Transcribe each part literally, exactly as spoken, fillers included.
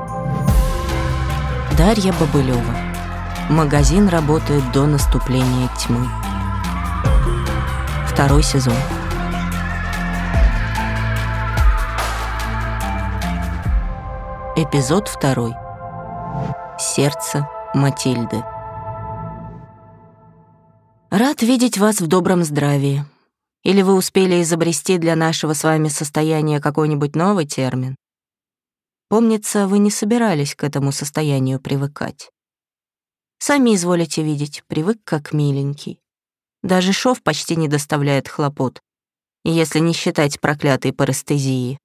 Дарья Бобылева. Магазин работает до наступления тьмы. Второй сезон. Эпизод второй. Сердце Матильды. Рад видеть вас в добром здравии. Или вы успели изобрести для нашего с вами состояния какой-нибудь новый термин? Помнится, вы не собирались к этому состоянию привыкать. Сами изволите видеть, привык как миленький. Даже шов почти не доставляет хлопот, если не считать проклятой парестезии.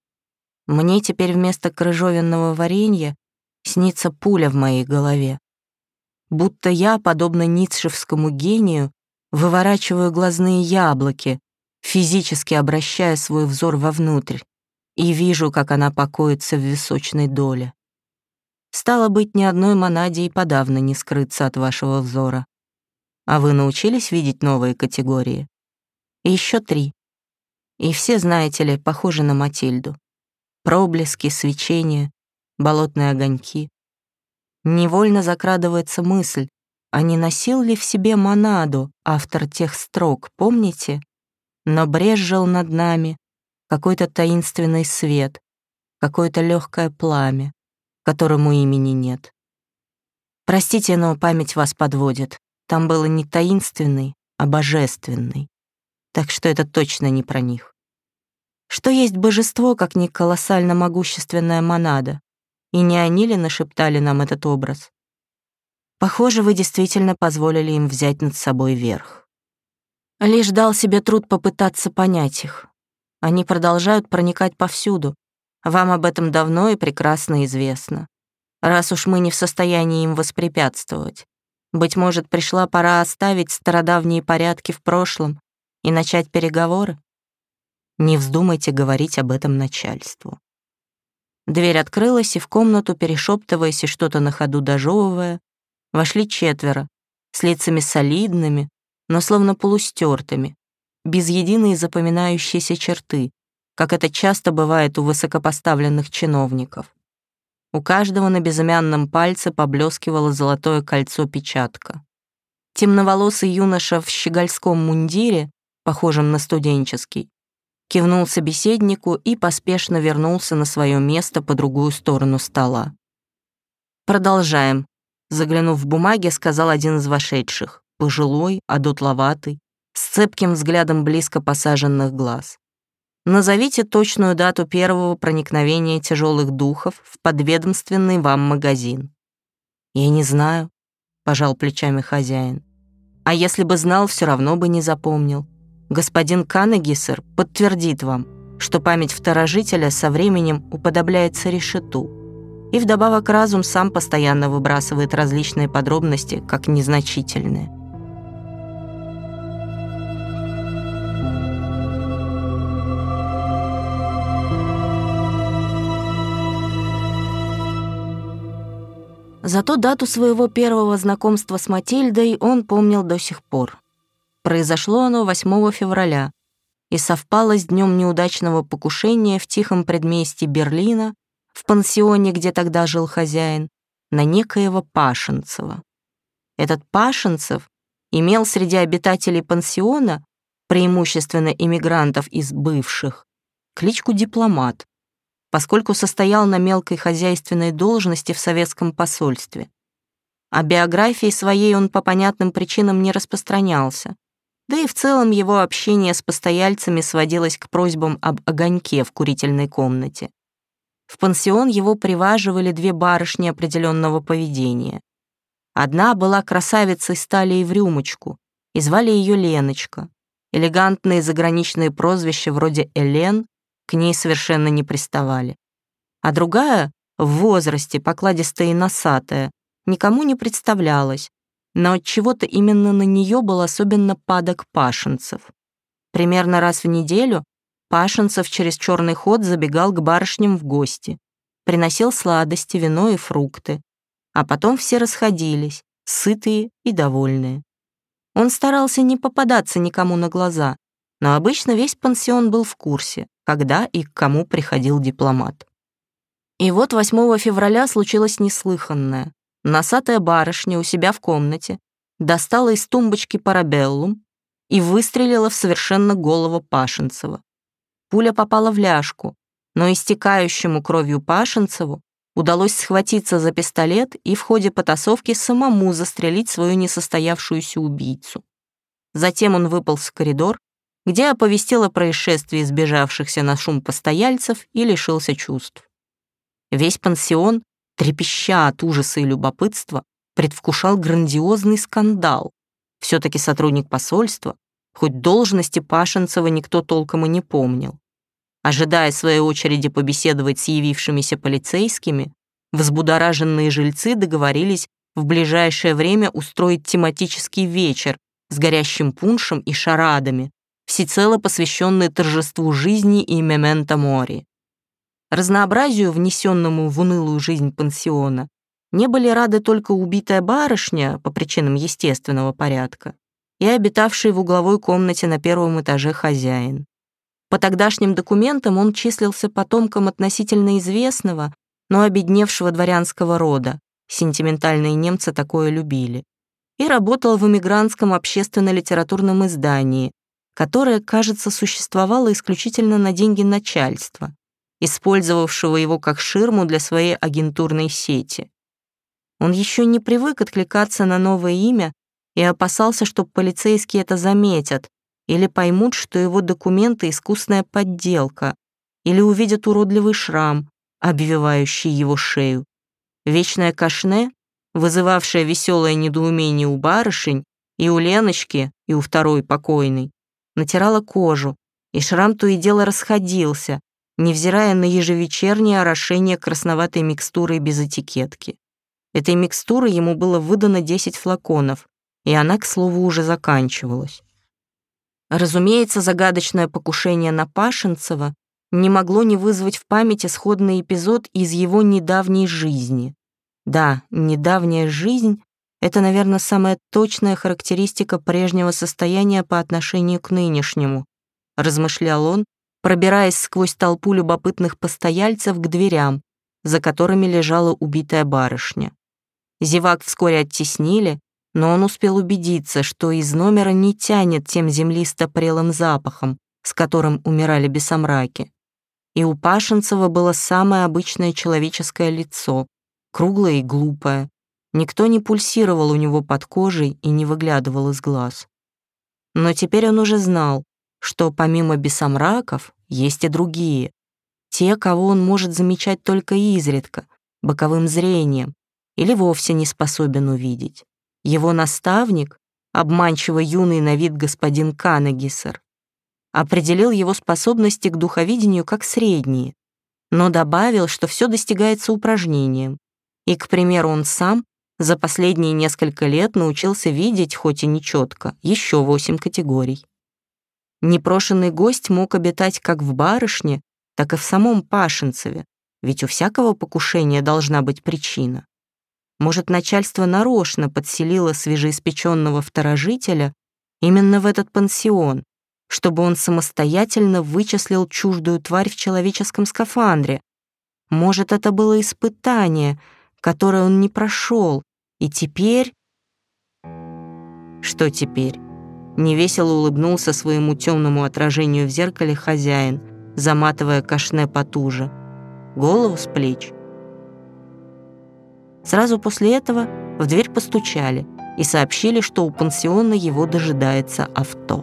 Мне теперь вместо крыжовенного варенья снится пуля в моей голове. Будто я, подобно ницшевскому гению, выворачиваю глазные яблоки, физически обращая свой взор вовнутрь, и вижу, как она покоится в височной доле. Стало быть, ни одной монаде и подавно не скрыться от вашего взора. А вы научились видеть новые категории? И еще три. И все, знаете ли, похожи на Матильду. Проблески, свечения, болотные огоньки. Невольно закрадывается мысль, а не носил ли в себе монаду автор тех строк, помните? Но брезжил над нами какой-то таинственный свет, какое-то легкое пламя, которому имени нет. Простите, но память вас подводит. Там было не таинственный, а божественный. Так что это точно не про них. Что есть божество, как не колоссально могущественная монада? И не они ли нашептали нам этот образ? Похоже, вы действительно позволили им взять над собой верх. Лишь дал себе труд попытаться понять их. Они продолжают проникать повсюду. Вам об этом давно и прекрасно известно. Раз уж мы не в состоянии им воспрепятствовать, быть может, пришла пора оставить стародавние порядки в прошлом и начать переговоры? Не вздумайте говорить об этом начальству. Дверь открылась, и в комнату, перешептываясь и что-то на ходу дожевывая, вошли четверо, с лицами солидными, но словно полустертыми, без единой запоминающейся черты, как это часто бывает у высокопоставленных чиновников. У каждого на безымянном пальце поблескивало золотое кольцо-печатка. Темноволосый юноша в щегольском мундире, похожем на студенческий, кивнул собеседнику и поспешно вернулся на свое место по другую сторону стола. «Продолжаем», — заглянув в бумаги, сказал один из вошедших, пожилой, одутловатый, с цепким взглядом близко посаженных глаз. «Назовите точную дату первого проникновения тяжелых духов в подведомственный вам магазин». «Я не знаю», — пожал плечами хозяин. «А если бы знал, все равно бы не запомнил. Господин Каннегиссер подтвердит вам, что память второжителя со временем уподобляется решету, и вдобавок разум сам постоянно выбрасывает различные подробности, как незначительные». Зато дату своего первого знакомства с Матильдой он помнил до сих пор. Произошло оно восьмого февраля и совпало с днем неудачного покушения в тихом предместье Берлина, в пансионе, где тогда жил хозяин, на некоего Пашинцева. Этот Пашинцев имел среди обитателей пансиона, преимущественно иммигрантов из бывших, кличку «Дипломат», поскольку состоял на мелкой хозяйственной должности в советском посольстве. О биографии своей он по понятным причинам не распространялся, да и в целом его общение с постояльцами сводилось к просьбам об огоньке в курительной комнате. В пансион его приваживали две барышни определенного поведения. Одна была красавицей с талией в рюмочку, и звали ее Леночка. Элегантные заграничные прозвища вроде Элен к ней совершенно не приставали. А другая, в возрасте, покладистая и носатая, никому не представлялась, но отчего-то именно на нее был особенно падок Пашинцев. Примерно раз в неделю Пашинцев через черный ход забегал к барышням в гости, приносил сладости, вино и фрукты, а потом все расходились, сытые и довольные. Он старался не попадаться никому на глаза, но обычно весь пансион был в курсе, когда и к кому приходил дипломат. И вот восьмого февраля случилось неслыханное. Носатая барышня у себя в комнате достала из тумбочки парабеллум и выстрелила в совершенно голого Пашинцева. Пуля попала в ляжку, но истекающему кровью Пашинцеву удалось схватиться за пистолет и в ходе потасовки самому застрелить свою несостоявшуюся убийцу. Затем он выполз в коридор, где оповестил о происшествии сбежавшихся на шум постояльцев и лишился чувств. Весь пансион, трепеща от ужаса и любопытства, предвкушал грандиозный скандал. Все-таки сотрудник посольства, хоть должности Пашинцева никто толком и не помнил. Ожидая своей очереди побеседовать с явившимися полицейскими, взбудораженные жильцы договорились в ближайшее время устроить тематический вечер с горящим пуншем и шарадами, всецело посвященный торжеству жизни и мементо мори. Разнообразию, внесенному в унылую жизнь пансиона, не были рады только убитая барышня по причинам естественного порядка и обитавший в угловой комнате на первом этаже хозяин. По тогдашним документам он числился потомком относительно известного, но обедневшего дворянского рода, сентиментальные немцы такое любили, и работал в эмигрантском общественно-литературном издании, которое, кажется, существовало исключительно на деньги начальства, использовавшего его как ширму для своей агентурной сети. Он еще не привык откликаться на новое имя и опасался, что полицейские это заметят или поймут, что его документы — искусная подделка, или увидят уродливый шрам, обвивающий его шею. Вечное кашне, вызывавшее веселое недоумение у барышень, и у Леночки, и у второй покойной, натирало кожу, и шрам то и дело расходился, невзирая на ежевечернее орошение красноватой микстурой без этикетки. Этой микстуры ему было выдано десять флаконов, и она, к слову, уже заканчивалась. Разумеется, загадочное покушение на Пашинцева не могло не вызвать в памяти сходный эпизод из его недавней жизни. Да, недавняя жизнь — это, наверное, самая точная характеристика прежнего состояния по отношению к нынешнему, размышлял он, пробираясь сквозь толпу любопытных постояльцев к дверям, за которыми лежала убитая барышня. Зевак вскоре оттеснили, но он успел убедиться, что из номера не тянет тем землисто-прелым запахом, с которым умирали бесомраки. И у Пашинцева было самое обычное человеческое лицо, круглое и глупое. Никто не пульсировал у него под кожей и не выглядывал из глаз. Но теперь он уже знал, что помимо бесомраков есть и другие. Те, кого он может замечать только изредка, боковым зрением, или вовсе не способен увидеть. Его наставник, обманчиво юный на вид господин Канагисер, определил его способности к духовидению как средние, но добавил, что все достигается упражнением, и, к примеру, он сам за последние несколько лет научился видеть, хоть и нечетко, еще восемь категорий. Непрошенный гость мог обитать как в барышне, так и в самом Пашинцеве, ведь у всякого покушения должна быть причина. Может, начальство нарочно подселило свежеиспеченного второжителя именно в этот пансион, чтобы он самостоятельно вычислил чуждую тварь в человеческом скафандре. Может, это было испытание, которое он не прошел, и теперь... Что теперь? Невесело улыбнулся своему темному отражению в зеркале хозяин, заматывая кашне потуже. Голову с плеч. Сразу после этого в дверь постучали и сообщили, что у пансиона его дожидается авто.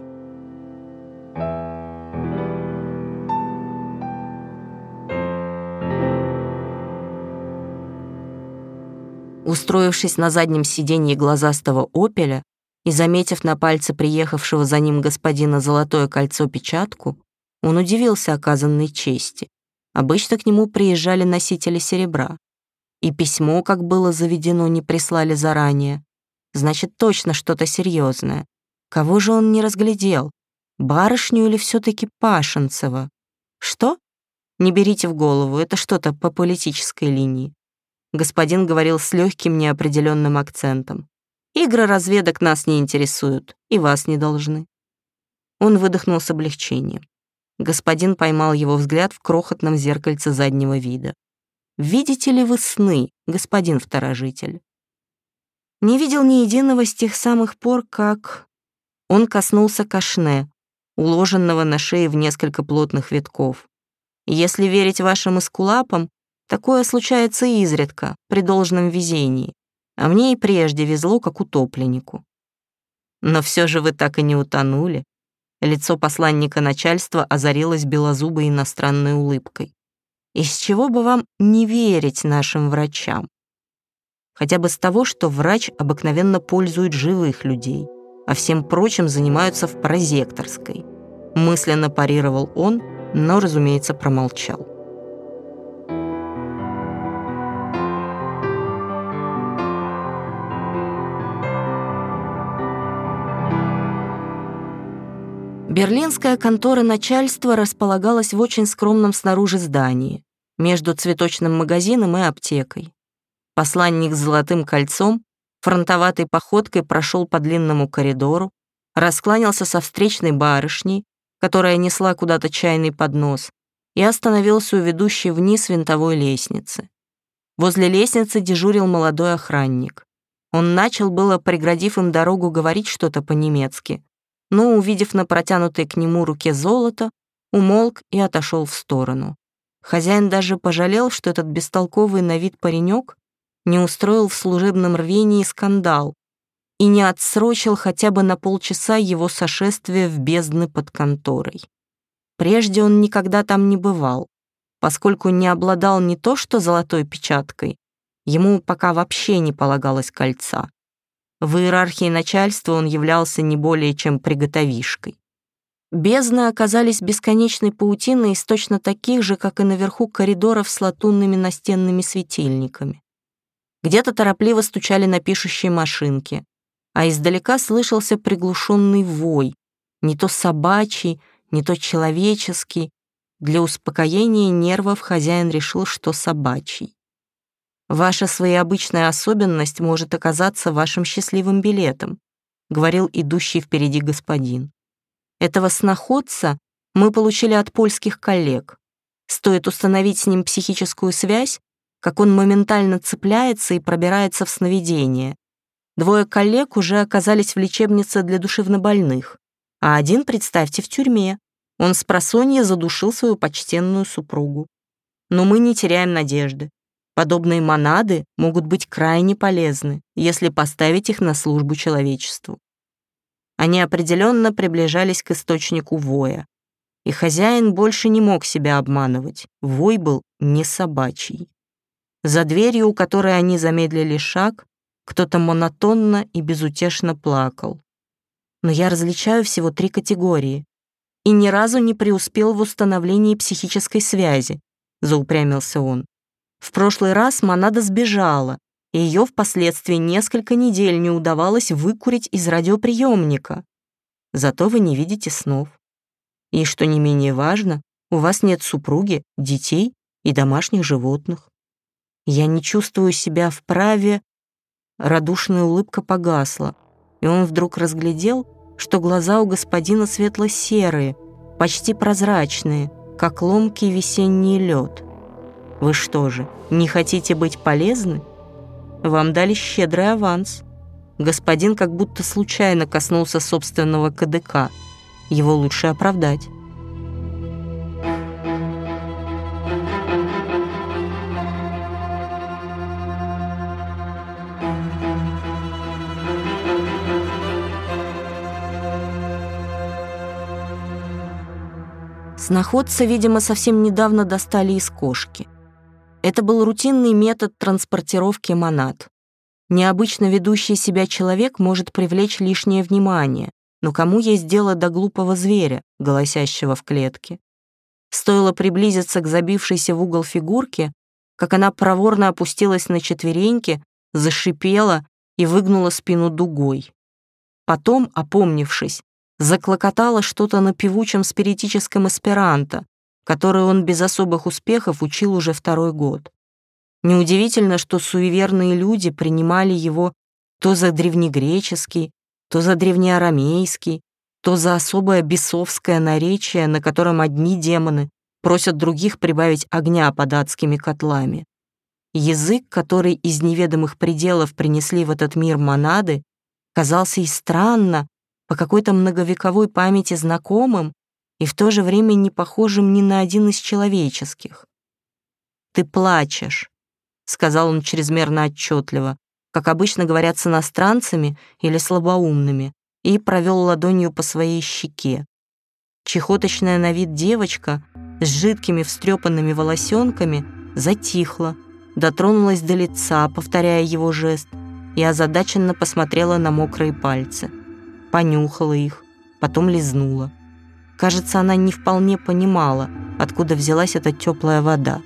Устроившись на заднем сиденье глазастого «Опеля» и заметив на пальце приехавшего за ним господина золотое кольцо-печатку, он удивился оказанной чести. Обычно к нему приезжали носители серебра. И письмо, как было заведено, не прислали заранее. Значит, точно что-то серьезное. Кого же он не разглядел? Барышню или все-таки Пашинцева? Что? Не берите в голову, это что-то по политической линии. Господин говорил с легким неопределенным акцентом. Игры разведок нас не интересуют, и вас не должны. Он выдохнул с облегчением. Господин поймал его взгляд в крохотном зеркальце заднего вида. видите ли вы сны, господин второжитель? Не видел ни единого с тех самых пор, как... Он коснулся кашне, уложенного на шее в несколько плотных витков. Если верить вашим эскулапам, такое случается изредка, при должном везении, а мне и прежде везло, как утопленнику. Но все же вы так и не утонули. Лицо посланника начальства озарилось белозубой иностранной улыбкой. Из чего бы вам не верить нашим врачам? Хотя бы с того, что врач обыкновенно пользует живых людей, а всем прочим занимаются в прозекторской. Мысленно парировал он, но, разумеется, промолчал. Берлинская контора начальства располагалась в очень скромном снаружи здании, между цветочным магазином и аптекой. Посланник с золотым кольцом фронтоватой походкой прошел по длинному коридору, раскланялся со встречной барышней, которая несла куда-то чайный поднос, и остановился у ведущей вниз винтовой лестницы. Возле лестницы дежурил молодой охранник. Он начал было, преградив им дорогу, говорить что-то по-немецки, но, увидев на протянутой к нему руке золото, умолк и отошел в сторону. Хозяин даже пожалел, что этот бестолковый на вид паренек не устроил в служебном рвении скандал и не отсрочил хотя бы на полчаса его сошествия в бездны под конторой. Прежде он никогда там не бывал, поскольку не обладал не то что золотой печаткой, ему пока вообще не полагалось кольца. В иерархии начальства он являлся не более чем приготовишкой. Бездны оказались бесконечной паутиной из точно таких же, как и наверху коридоров с латунными настенными светильниками. Где-то торопливо стучали на пишущей машинке, а издалека слышался приглушенный вой, не то собачий, не то человеческий. Для успокоения нервов хозяин решил, что собачий. «Ваша своеобычная особенность может оказаться вашим счастливым билетом», говорил идущий впереди господин. «Этого сноходца мы получили от польских коллег. Стоит установить с ним психическую связь, как он моментально цепляется и пробирается в сновидение. Двое коллег уже оказались в лечебнице для душевнобольных, а один, представьте, в тюрьме. Он спросонья задушил свою почтенную супругу. Но мы не теряем надежды. Подобные монады могут быть крайне полезны, если поставить их на службу человечеству». Они определенно приближались к источнику воя, и хозяин больше не мог себя обманывать. Вой был не собачий. За дверью, у которой они замедлили шаг, кто-то монотонно и безутешно плакал. Но я различаю всего три категории и ни разу не преуспел в установлении психической связи, заупрямился он. В прошлый раз монада сбежала, и ее впоследствии несколько недель не удавалось выкурить из радиоприемника. Зато вы не видите снов. И, что не менее важно, у вас нет супруги, детей и домашних животных. Я не чувствую себя вправе. Радушная улыбка погасла, и он вдруг разглядел, что глаза у господина светло-серые, почти прозрачные, как ломкий весенний лед. Вы что же, не хотите быть полезны? Вам дали щедрый аванс. Господин как будто случайно коснулся собственного кадыка. Его лучше оправдать. Сноходца, видимо, совсем недавно достали из кошки. Это был рутинный метод транспортировки монад. Необычно ведущий себя человек может привлечь лишнее внимание, но кому есть дело до глупого зверя, голосящего в клетке? Стоило приблизиться к забившейся в угол фигурке, как она проворно опустилась на четвереньки, зашипела и выгнула спину дугой. Потом, опомнившись, заклокотала что-то на певучем спиритическом эсперанто, которое он без особых успехов учил уже второй год. Неудивительно, что суеверные люди принимали его то за древнегреческий, то за древнеарамейский, то за особое бесовское наречие, на котором одни демоны просят других прибавить огня под адскими котлами. Язык, который из неведомых пределов принесли в этот мир монады, казался и странно, по какой-то многовековой памяти знакомым и в то же время не похожим ни на один из человеческих. «Ты плачешь», — сказал он чрезмерно отчетливо, как обычно говорят с иностранцами или слабоумными, и провел ладонью по своей щеке. Чехоточная на вид девочка с жидкими встрепанными волосенками затихла, дотронулась до лица, повторяя его жест, и озадаченно посмотрела на мокрые пальцы. Понюхала их, потом лизнула. Кажется, она не вполне понимала, откуда взялась эта теплая вода.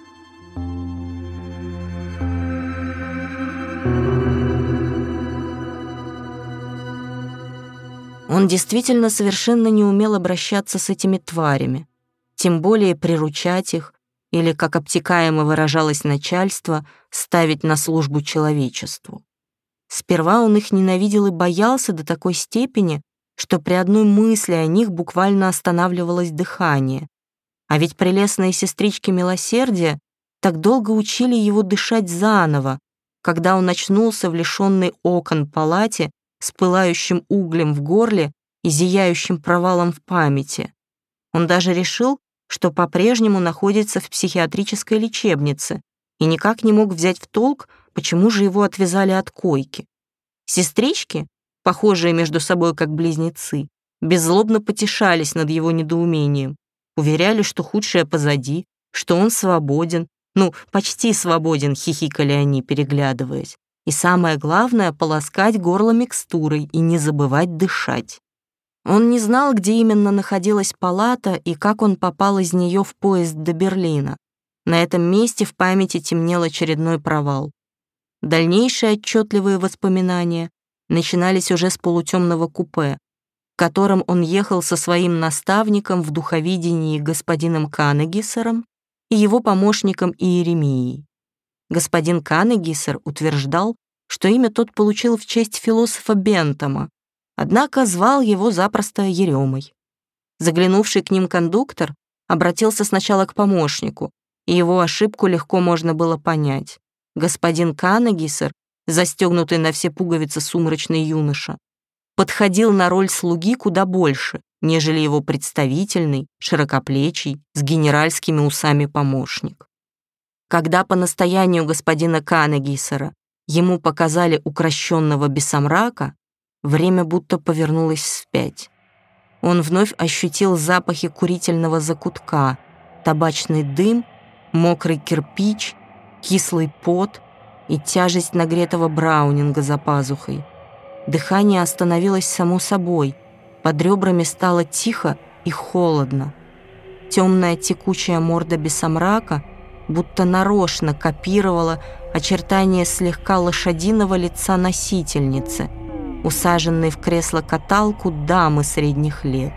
Он действительно совершенно не умел обращаться с этими тварями, тем более приручать их или, как обтекаемо выражалось начальство, ставить на службу человечеству. Сперва он их ненавидел и боялся до такой степени, что при одной мысли о них буквально останавливалось дыхание. А ведь прелестные сестрички милосердия так долго учили его дышать заново, когда он очнулся в лишенной окон палате с пылающим углем в горле и зияющим провалом в памяти. Он даже решил, что по-прежнему находится в психиатрической лечебнице и никак не мог взять в толк, почему же его отвязали от койки. Сестрички, похожие между собой как близнецы, беззлобно потешались над его недоумением, уверяли, что худшее позади, что он свободен, ну, почти свободен, хихикали они, переглядываясь. И самое главное — полоскать горло микстурой и не забывать дышать. Он не знал, где именно находилась палата и как он попал из нее в поезд до Берлина. На этом месте в памяти темнел очередной провал. Дальнейшие отчетливые воспоминания начинались уже с полутемного купе, в котором он ехал со своим наставником в духовидении господином Канегиссером и его помощником Иеремией. Господин Канегиссер утверждал, что имя тот получил в честь философа Бентама, однако звал его запросто Еремой. Заглянувший к ним кондуктор обратился сначала к помощнику, и его ошибку легко можно было понять. Господин Канегиссер, застегнутый на все пуговицы сумрачный юноша, подходил на роль слуги куда больше, нежели его представительный, широкоплечий, с генеральскими усами помощник. Когда по настоянию господина Канегиссера ему показали укращенного бесомрака, время будто повернулось вспять. Он вновь ощутил запахи курительного закутка, табачный дым, мокрый кирпич, кислый пот и тяжесть нагретого браунинга за пазухой. Дыхание остановилось само собой, под ребрами стало тихо и холодно. Темная текучая морда бесомрака будто нарочно копировала очертания слегка лошадиного лица носительницы, усаженной в кресло-каталку дамы средних лет.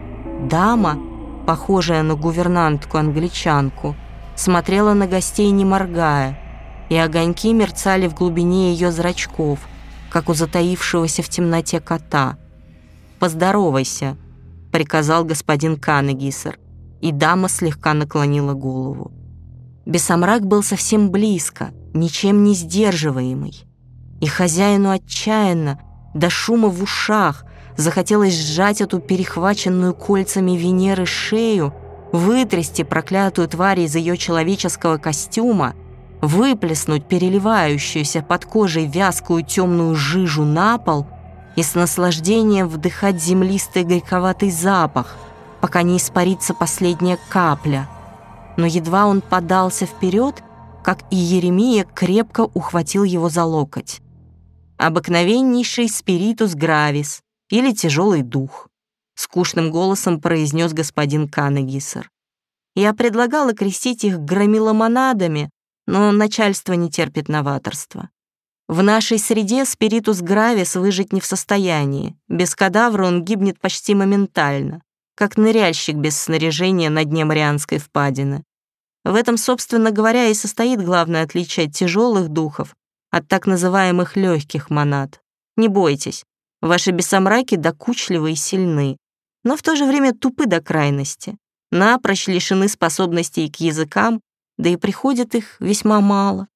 Дама, похожая на гувернантку-англичанку, смотрела на гостей не моргая, и огоньки мерцали в глубине ее зрачков, как у затаившегося в темноте кота. «Поздоровайся», — приказал господин Канегиссер, и дама слегка наклонила голову. Бесомрак был совсем близко, ничем не сдерживаемый. И хозяину отчаянно, до шума в ушах, захотелось сжать эту перехваченную кольцами Венеры шею, вытрясти проклятую тварь из ее человеческого костюма, выплеснуть переливающуюся под кожей вязкую темную жижу на пол и с наслаждением вдыхать землистый горьковатый запах, пока не испарится последняя капля. Но едва он подался вперед, как и Еремия крепко ухватил его за локоть. «Обыкновеннейший спиритус гравис, или тяжелый дух», — скучным голосом произнес господин Канегиссер. «Я предлагала крестить их громиломонадами, но начальство не терпит новаторства. В нашей среде спиритус гравис выжить не в состоянии. Без кадавра он гибнет почти моментально, как ныряльщик без снаряжения на дне Марианской впадины. В этом, собственно говоря, и состоит главное отличие тяжелых духов от так называемых легких монад. Не бойтесь, ваши бесомраки докучливы и сильны, но в то же время тупы до крайности, напрочь лишены способностей к языкам, да и приходит их весьма мало.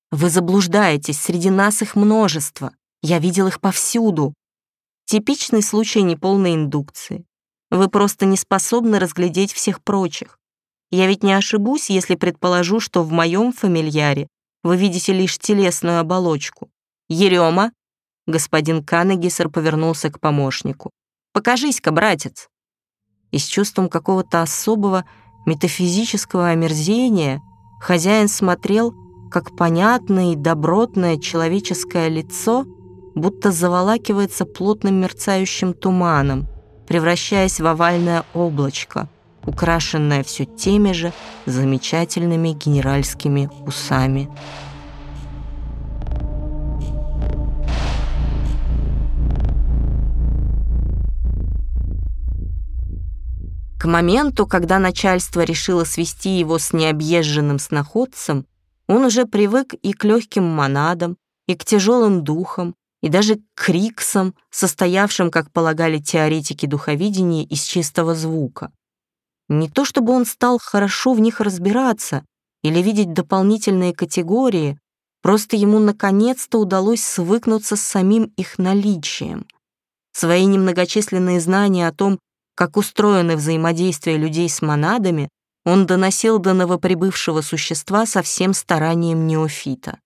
Вы заблуждаетесь, среди нас их множество. Я видел их повсюду. Типичный случай неполной индукции. Вы просто не способны разглядеть всех прочих. Я ведь не ошибусь, если предположу, что в моем фамильяре вы видите лишь телесную оболочку. Ерема, господин Каннегиссер повернулся к помощнику. Покажись-ка, братец. И с чувством какого-то особого метафизического омерзения хозяин смотрел, как понятное и добротное человеческое лицо будто заволакивается плотным мерцающим туманом, превращаясь в овальное облачко, украшенное все теми же замечательными генеральскими усами. К моменту, когда начальство решило свести его с необъезженным сноходцем, он уже привык и к легким монадам, и к тяжелым духам, и даже к криксам, состоявшим, как полагали теоретики духовидения, из чистого звука. Не то чтобы он стал хорошо в них разбираться или видеть дополнительные категории, просто ему наконец-то удалось свыкнуться с самим их наличием. Свои немногочисленные знания о том, как устроены взаимодействия людей с монадами, он доносил до новоприбывшего существа со всем старанием неофита.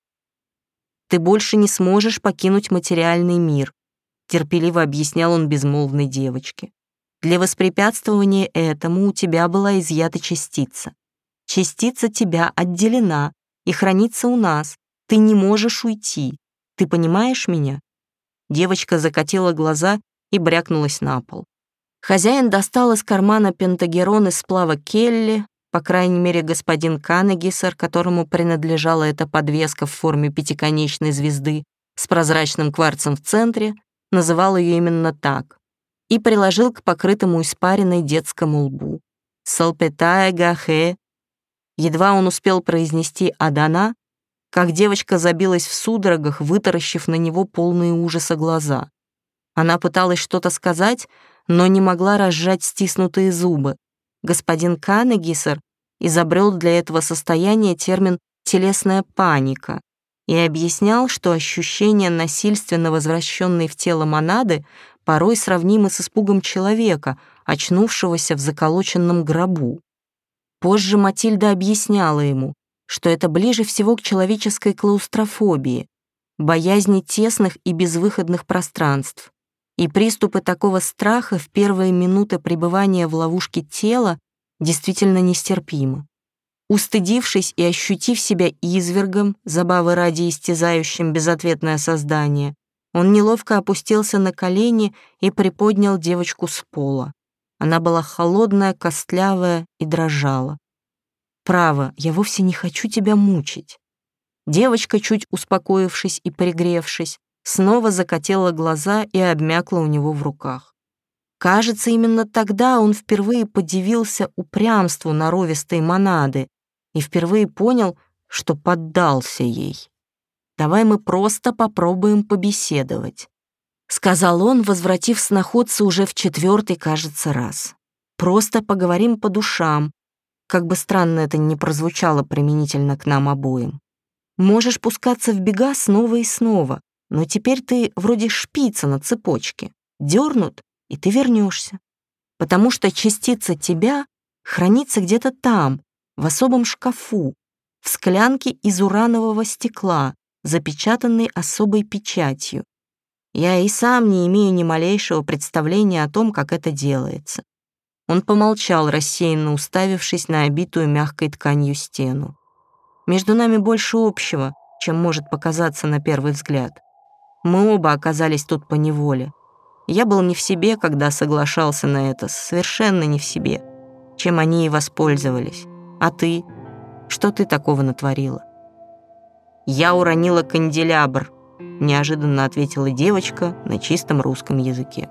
«Ты больше не сможешь покинуть материальный мир», терпеливо объяснял он безмолвной девочке. «Для воспрепятствования этому у тебя была изъята частица. Частица тебя отделена и хранится у нас. Ты не можешь уйти. Ты понимаешь меня?» Девочка закатила глаза и брякнулась на пол. Хозяин достал из кармана пентагерон из сплава Келли, по крайней мере, господин Каннегиссер, которому принадлежала эта подвеска в форме пятиконечной звезды с прозрачным кварцем в центре, называл ее именно так, и приложил к покрытому испариной детскому лбу. «Салпетая гахе». Едва он успел произнести «Адана», как девочка забилась в судорогах, вытаращив на него полные ужаса глаза. Она пыталась что-то сказать, но не могла разжать стиснутые зубы. Господин Каннегиссер изобрел для этого состояния термин «телесная паника» и объяснял, что ощущение насильственно возвращенной в тело монады порой сравнимы с испугом человека, очнувшегося в заколоченном гробу. Позже Матильда объясняла ему, что это ближе всего к человеческой клаустрофобии, боязни тесных и безвыходных пространств. И приступы такого страха в первые минуты пребывания в ловушке тела действительно нестерпимы. Устыдившись и ощутив себя извергом, забавы ради истязающим безответное создание, он неловко опустился на колени и приподнял девочку с пола. Она была холодная, костлявая и дрожала. «Право, я вовсе не хочу тебя мучить». Девочка, чуть успокоившись и пригревшись, снова закатила глаза и обмякла у него в руках. Кажется, именно тогда он впервые подивился упрямству норовистой монады и впервые понял, что поддался ей. «Давай мы просто попробуем побеседовать», — сказал он, возвратив сноходца уже в четвертый, кажется, раз. «Просто поговорим по душам, как бы странно это ни прозвучало применительно к нам обоим. Можешь пускаться в бега снова и снова, но теперь ты вроде шпица на цепочке. Дернут, и ты вернешься. Потому что частица тебя хранится где-то там, в особом шкафу, в склянке из уранового стекла, запечатанной особой печатью. Я и сам не имею ни малейшего представления о том, как это делается». Он помолчал, рассеянно уставившись на обитую мягкой тканью стену. «Между нами больше общего, чем может показаться на первый взгляд. Мы оба оказались тут поневоле. Я был не в себе, когда соглашался на это, совершенно не в себе, чем они и воспользовались. А ты? Что ты такого натворила?» «Я уронила канделябр», — неожиданно ответила девочка на чистом русском языке.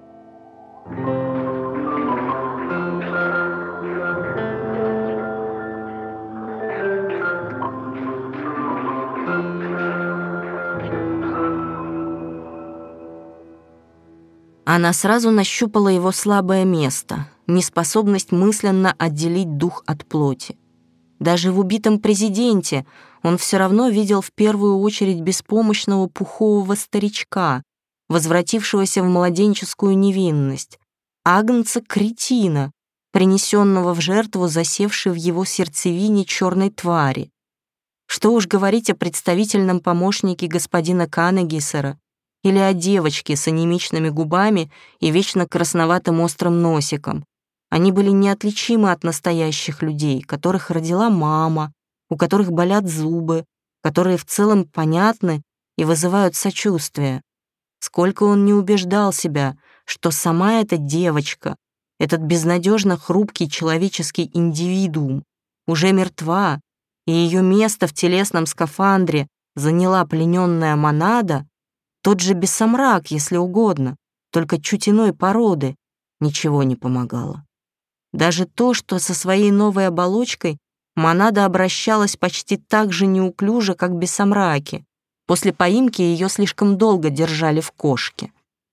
Она сразу нащупала его слабое место, неспособность мысленно отделить дух от плоти. Даже в убитом президенте он все равно видел в первую очередь беспомощного пухового старичка, возвратившегося в младенческую невинность, агнца-кретина, принесенного в жертву засевшей в его сердцевине черной твари. Что уж говорить о представительном помощнике господина Каннегиссера или о девочке с анемичными губами и вечно красноватым острым носиком. Они были неотличимы от настоящих людей, которых родила мама, у которых болят зубы, которые в целом понятны и вызывают сочувствие. Сколько он не убеждал себя, что сама эта девочка, этот безнадежно хрупкий человеческий индивидуум, уже мертва, и ее место в телесном скафандре заняла плененная монада, тот же бессомрак, если угодно, только чуть иной породы, ничего не помогало. Даже то, что со своей новой оболочкой монада обращалась почти так же неуклюже, как бессомраки. После поимки ее слишком долго держали в кошке.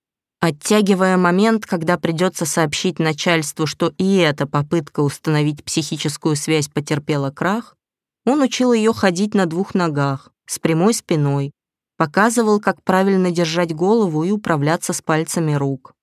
Оттягивая момент, когда придется сообщить начальству, что и эта попытка установить психическую связь потерпела крах, он учил ее ходить на двух ногах, с прямой спиной, показывал, как правильно держать голову и управляться с пальцами рук.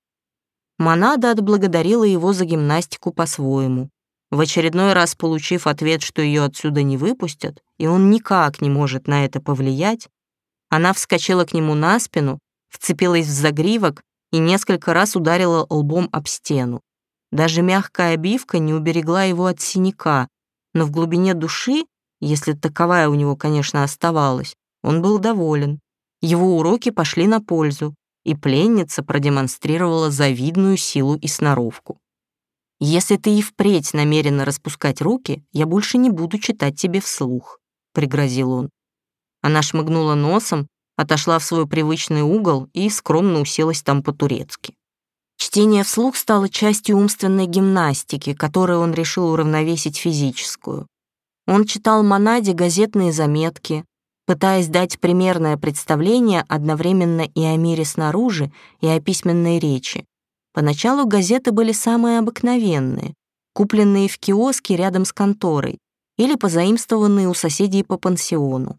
Монада отблагодарила его за гимнастику по-своему, в очередной раз получив ответ, что ее отсюда не выпустят, и он никак не может на это повлиять. Она вскочила к нему на спину, вцепилась в загривок и несколько раз ударила лбом об стену. Даже мягкая обивка не уберегла его от синяка, но в глубине души, если таковая у него, конечно, оставалась, он был доволен. Его уроки пошли на пользу, и пленница продемонстрировала завидную силу и сноровку. «Если ты и впредь намерена распускать руки, я больше не буду читать тебе вслух», — пригрозил он. Она шмыгнула носом, отошла в свой привычный угол и скромно уселась там по-турецки. Чтение вслух стало частью умственной гимнастики, которой он решил уравновесить физическую. Он читал монаде газетные заметки, пытаясь дать примерное представление одновременно и о мире снаружи, и о письменной речи. Поначалу газеты были самые обыкновенные, купленные в киоске рядом с конторой или позаимствованные у соседей по пансиону.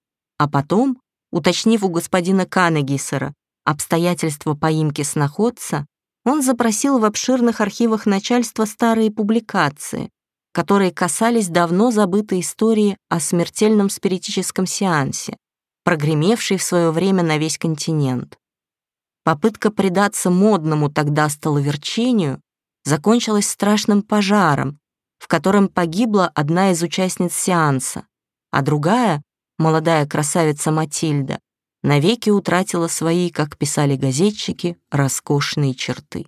А потом, уточнив у господина Каннегиссера обстоятельства поимки сноходца, он запросил в обширных архивах начальства старые публикации, которые касались давно забытой истории о смертельном спиритическом сеансе, прогремевшей в свое время на весь континент. Попытка предаться модному тогда столоверчению закончилась страшным пожаром, в котором погибла одна из участниц сеанса, а другая, молодая красавица Матильда, навеки утратила свои, как писали газетчики, роскошные черты.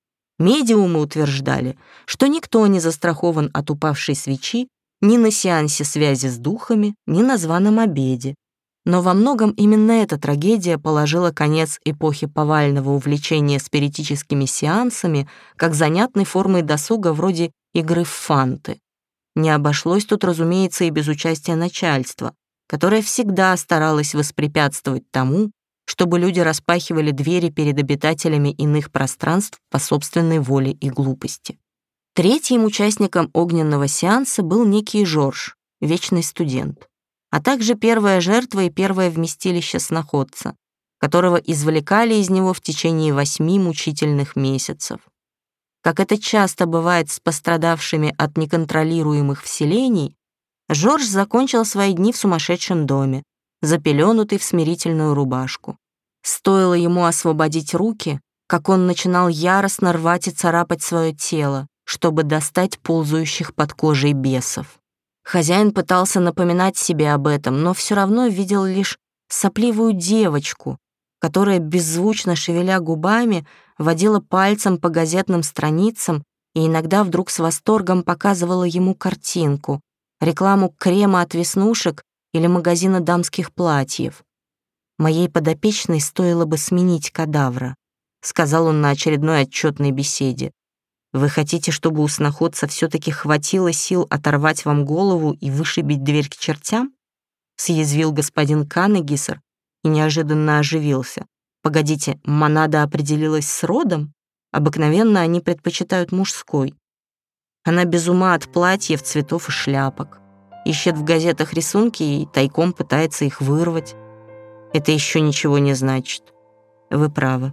Медиумы утверждали, что никто не застрахован от упавшей свечи ни на сеансе связи с духами, ни на званом обеде. Но во многом именно эта трагедия положила конец эпохе повального увлечения спиритическими сеансами как занятной формой досуга вроде игры в фанты. Не обошлось тут, разумеется, и без участия начальства, которое всегда старалось воспрепятствовать тому, чтобы люди распахивали двери перед обитателями иных пространств по собственной воле и глупости. Третьим участником огненного сеанса был некий Жорж, вечный студент, а также первая жертва и первое вместилище сноходца, которого извлекали из него в течение восьми мучительных месяцев. Как это часто бывает с пострадавшими от неконтролируемых вселений, Жорж закончил свои дни в сумасшедшем доме, запеленутый в смирительную рубашку. Стоило ему освободить руки, как он начинал яростно рвать и царапать свое тело, чтобы достать ползающих под кожей бесов. Хозяин пытался напоминать себе об этом, но все равно видел лишь сопливую девочку, которая, беззвучно шевеля губами, водила пальцем по газетным страницам и иногда вдруг с восторгом показывала ему картинку, рекламу крема от веснушек или магазина дамских платьев. «Моей подопечной стоило бы сменить кадавра», — сказал он на очередной отчетной беседе. «Вы хотите, чтобы у сноходца все-таки хватило сил оторвать вам голову и вышибить дверь к чертям?» — съязвил господин Каннегиссер и неожиданно оживился. «Погодите, монада определилась с родом? Обыкновенно они предпочитают мужской. Она без ума от платьев, цветов и шляпок. ищет в газетах рисунки и тайком пытается их вырвать. Это еще ничего не значит. Вы правы.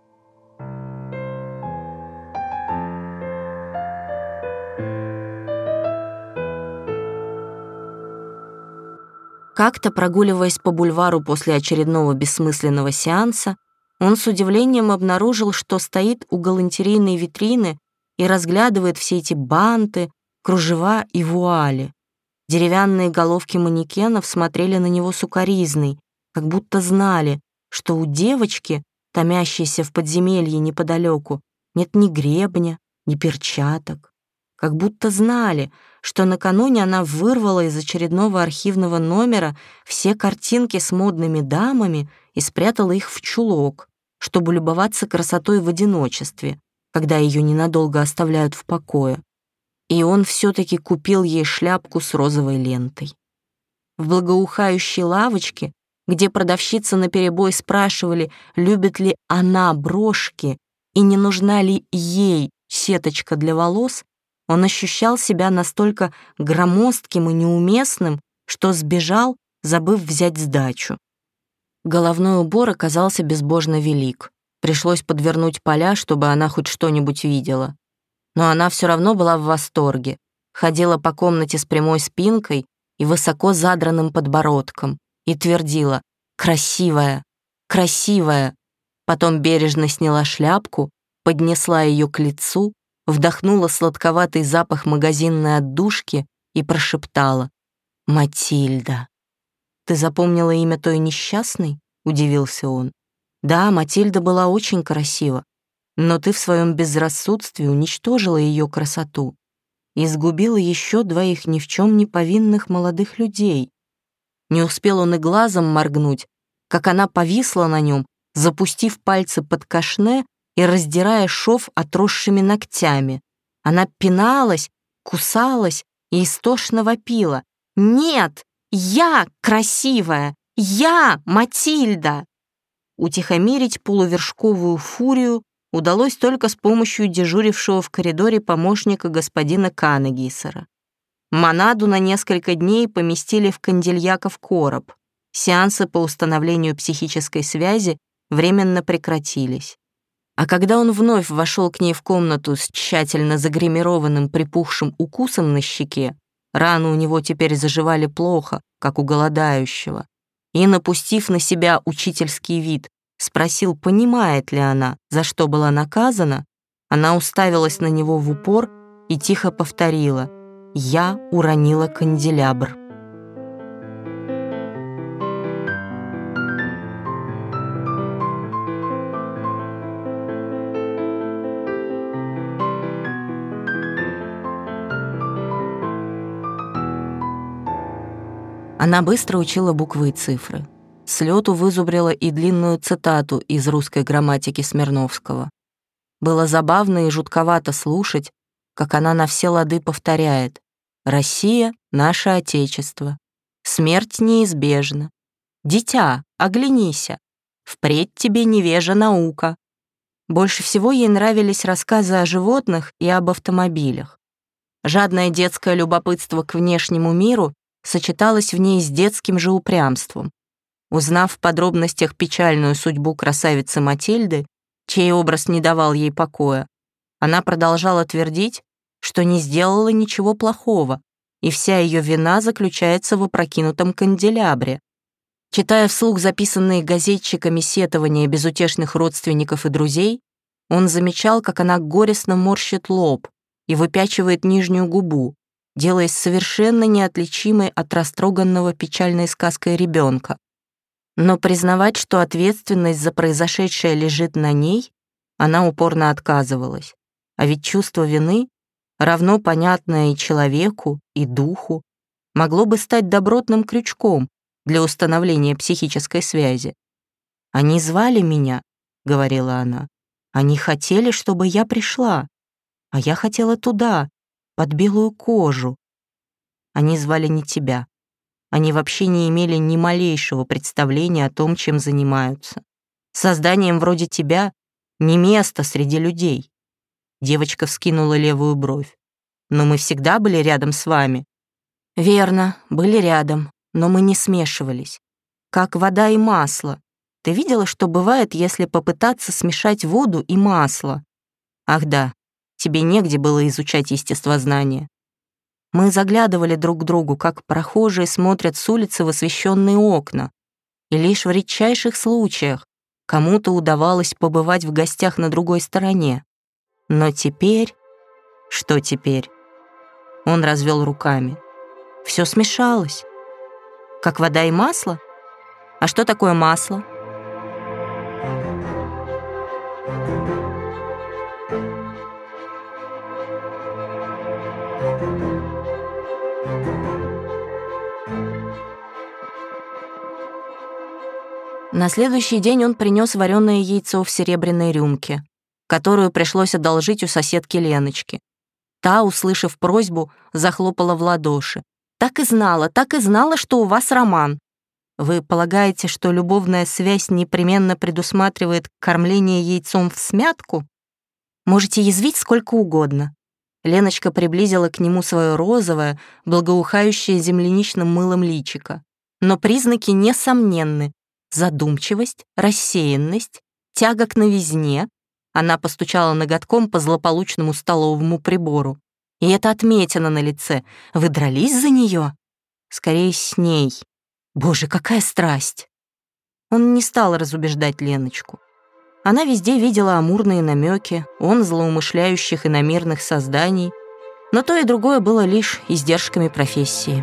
Как-то, прогуливаясь по бульвару после очередного бессмысленного сеанса, он с удивлением обнаружил, что стоит у галантерейной витрины и разглядывает все эти банты, кружева и вуали. Деревянные головки манекенов смотрели на него с укоризной, как будто знали, что у девочки, томящейся в подземелье неподалеку, нет ни гребня, ни перчаток. Как будто знали, что накануне она вырвала из очередного архивного номера все картинки с модными дамами и спрятала их в чулок, чтобы любоваться красотой в одиночестве, когда ее ненадолго оставляют в покое. И он все-таки купил ей шляпку с розовой лентой. В благоухающей лавочке, где продавщицы наперебой спрашивали, любит ли она брошки и не нужна ли ей сеточка для волос, он ощущал себя настолько громоздким и неуместным, что сбежал, забыв взять сдачу. Головной убор оказался безбожно велик. Пришлось подвернуть поля, чтобы она хоть что-нибудь видела. Но она все равно была в восторге, ходила по комнате с прямой спинкой и высоко задранным подбородком и твердила «красивая, красивая». Потом бережно сняла шляпку, поднесла ее к лицу, вдохнула сладковатый запах магазинной отдушки и прошептала «Матильда». «Ты запомнила имя той несчастной?» — удивился он. «Да, Матильда была очень красива, но ты в своем безрассудстве уничтожила ее красоту и сгубила еще двоих ни в чем не повинных молодых людей». Не успел он и глазом моргнуть, как она повисла на нем, запустив пальцы под кашне и раздирая шов отросшими ногтями. Она пиналась, кусалась и истошно вопила. «Нет, я красивая! Я Матильда!» Утихомирить полувершковую фурию удалось только с помощью дежурившего в коридоре помощника господина Канегисера. Монаду на несколько дней поместили в Кандильяков короб. Сеансы по установлению психической связи временно прекратились. А когда он вновь вошел к ней в комнату с тщательно загримированным припухшим укусом на щеке, раны у него теперь заживали плохо, как у голодающего, и, напустив на себя учительский вид, спросил, понимает ли она, за что была наказана, она уставилась на него в упор и тихо повторила «Я уронила канделябр». Она быстро учила буквы и цифры. С лету вызубрила и длинную цитату из русской грамматики Смирновского. Было забавно и жутковато слушать, как она на все лады повторяет «Россия — наше Отечество. Смерть неизбежна. Дитя, оглянися. Впредь тебе невежа наука». Больше всего ей нравились рассказы о животных и об автомобилях. Жадное детское любопытство к внешнему миру сочеталось в ней с детским же упрямством. Узнав в подробностях печальную судьбу красавицы Матильды, чей образ не давал ей покоя, она продолжала твердить, что не сделала ничего плохого, и вся ее вина заключается в опрокинутом канделябре. Читая вслух записанные газетчиками сетования безутешных родственников и друзей, он замечал, как она горестно морщит лоб и выпячивает нижнюю губу, делаясь совершенно неотличимой от растроганного печальной сказкой ребенка. Но признавать, что ответственность за произошедшее лежит на ней, она упорно отказывалась. А ведь чувство вины, равно понятное и человеку, и духу, могло бы стать добротным крючком для установления психической связи. «Они звали меня», — говорила она. «Они хотели, чтобы я пришла, а я хотела туда, под белую кожу. Они звали не тебя. Они вообще не имели ни малейшего представления о том, чем занимаются. Созданием вроде тебя не место среди людей». Девочка вскинула левую бровь. «Но мы всегда были рядом с вами». Верно, были рядом, но мы не смешивались. Как вода и масло. Ты видела, что бывает, если попытаться смешать воду и масло? Ах да, тебе негде было изучать естествознание. Мы заглядывали друг к другу, как прохожие смотрят с улицы в освещенные окна. И лишь в редчайших случаях кому-то удавалось побывать в гостях на другой стороне. Но теперь... Что теперь? Он развел руками. Все смешалось. Как вода и масло? А что такое масло? На следующий день он принес вареное яйцо в серебряной рюмке, которую пришлось одолжить у соседки Леночки. Та, услышав просьбу, захлопала в ладоши. «Так и знала, так и знала, что у вас роман. Вы полагаете, что любовная связь непременно предусматривает кормление яйцом в смятку? Можете язвить сколько угодно». Леночка приблизила к нему свое розовое, благоухающее земляничным мылом личико. Но признаки несомненны. Задумчивость, рассеянность, тяга к новизне. Она постучала ноготком по злополучному столовому прибору. И это отметина на лице. Вы дрались за нее? Скорее, с ней. Боже, какая страсть! Он не стал разубеждать Леночку. Она везде видела амурные намеки, он злоумышляющих иномирных созданий, но то и другое было лишь издержками профессии.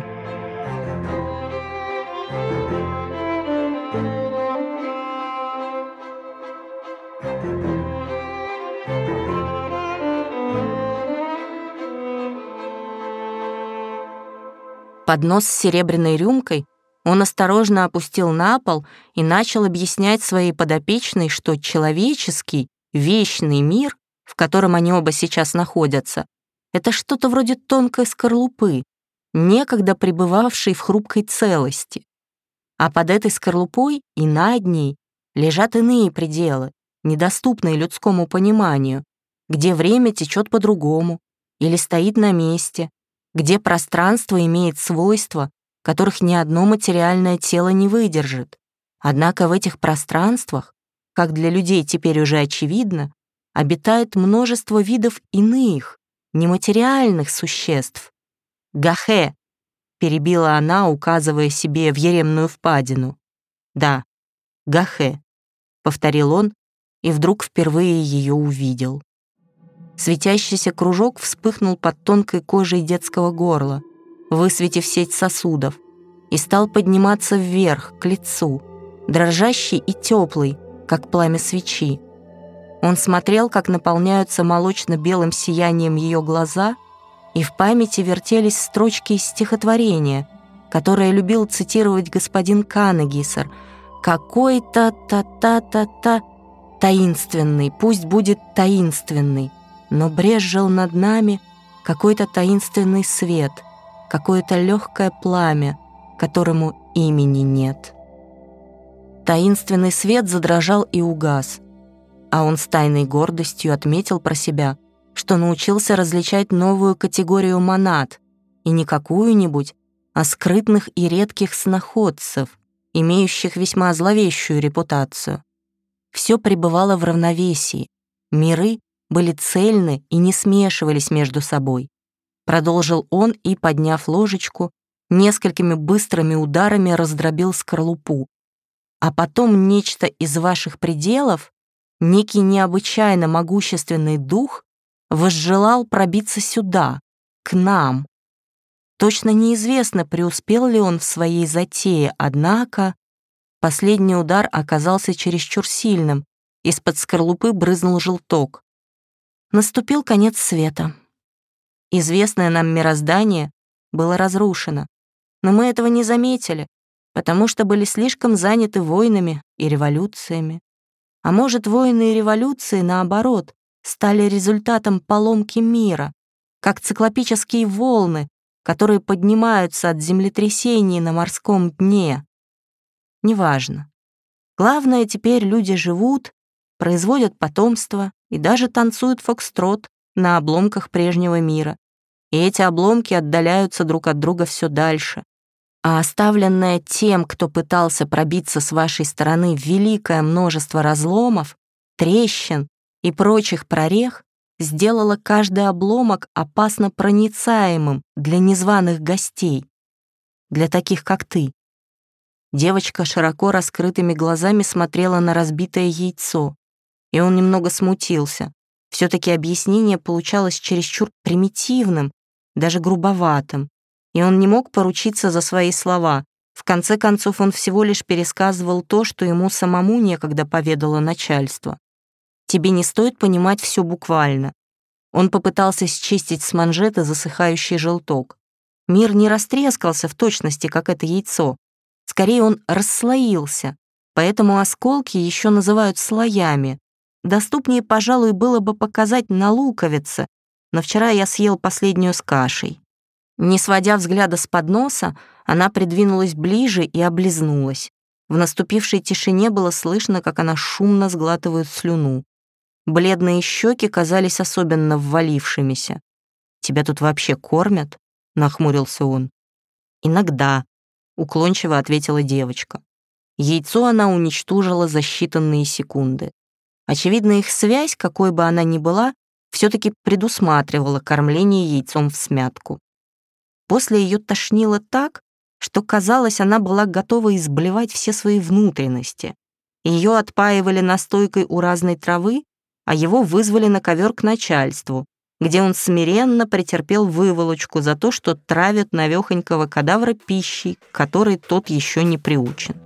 Поднос с серебряной рюмкой он осторожно опустил на пол и начал объяснять своей подопечной, что человеческий, вечный мир, в котором они оба сейчас находятся, это что-то вроде тонкой скорлупы, некогда пребывавшей в хрупкой целости. А под этой скорлупой и над ней лежат иные пределы, недоступные людскому пониманию, где время течет по-другому или стоит на месте, где пространство имеет свойства, которых ни одно материальное тело не выдержит. Однако в этих пространствах, как для людей теперь уже очевидно, обитает множество видов иных, нематериальных существ. «Гахе», — перебила она, указывая себе в еремную впадину. «Да, Гахе», — повторил он, и вдруг впервые ее увидел. Светящийся кружок вспыхнул под тонкой кожей детского горла, высветив сеть сосудов, и стал подниматься вверх, к лицу, дрожащий и теплый, как пламя свечи. Он смотрел, как наполняются молочно-белым сиянием ее глаза, и в памяти вертелись строчки из стихотворения, которое любил цитировать господин Канагисер. «Какой-то та-та-та-та, таинственный, пусть будет таинственный, но брезжил над нами какой-то таинственный свет, какое-то легкое пламя, которому имени нет». Таинственный свет задрожал и угас, а он с тайной гордостью отметил про себя, что научился различать новую категорию монад, и не какую-нибудь, а скрытных и редких сноходцев, имеющих весьма зловещую репутацию. Все пребывало в равновесии, миры были цельны и не смешивались между собой. Продолжил он и, подняв ложечку, несколькими быстрыми ударами раздробил скорлупу. А потом нечто из ваших пределов, некий необычайно могущественный дух, возжелал пробиться сюда, к нам. Точно неизвестно, преуспел ли он в своей затее, однако последний удар оказался чересчур сильным, из-под скорлупы брызнул желток. Наступил конец света. Известное нам мироздание было разрушено, но мы этого не заметили, потому что были слишком заняты войнами и революциями. А может, войны и революции, наоборот, стали результатом поломки мира, как циклопические волны, которые поднимаются от землетрясений на морском дне. Неважно. Главное, теперь люди живут, производят потомство и даже танцуют фокстрот на обломках прежнего мира. и эти обломки отдаляются друг от друга все дальше. А оставленное тем, кто пытался пробиться с вашей стороны, великое множество разломов, трещин и прочих прорех сделало каждый обломок опасно проницаемым для незваных гостей, для таких, как ты. Девочка широко раскрытыми глазами смотрела на разбитое яйцо, и он немного смутился. Все-таки объяснение получалось чересчур примитивным, даже грубоватым, и он не мог поручиться за свои слова. В конце концов, он всего лишь пересказывал то, что ему самому некогда поведало начальство. Тебе не стоит понимать все буквально. Он попытался счистить с манжеты засыхающий желток. Мир не растрескался в точности, как это яйцо. Скорее, он расслоился, поэтому осколки еще называют слоями. Доступнее, пожалуй, было бы показать на луковице, но вчера я съел последнюю с кашей. Не сводя взгляда с подноса, она придвинулась ближе и облизнулась. В наступившей тишине было слышно, как она шумно сглатывает слюну. Бледные щеки казались особенно ввалившимися. «Тебя тут вообще кормят?» — нахмурился он. «Иногда», — уклончиво ответила девочка. Яйцо она уничтожила за считанные секунды. Очевидно, их связь, какой бы она ни была, все-таки предусматривала кормление яйцом всмятку. После ее тошнило так, что, казалось, она была готова изблевать все свои внутренности. Ее отпаивали настойкой у разной травы, а его вызвали на ковер к начальству, где он смиренно претерпел выволочку за то, что травят навехонького кадавра пищей, к которой тот еще не приучен.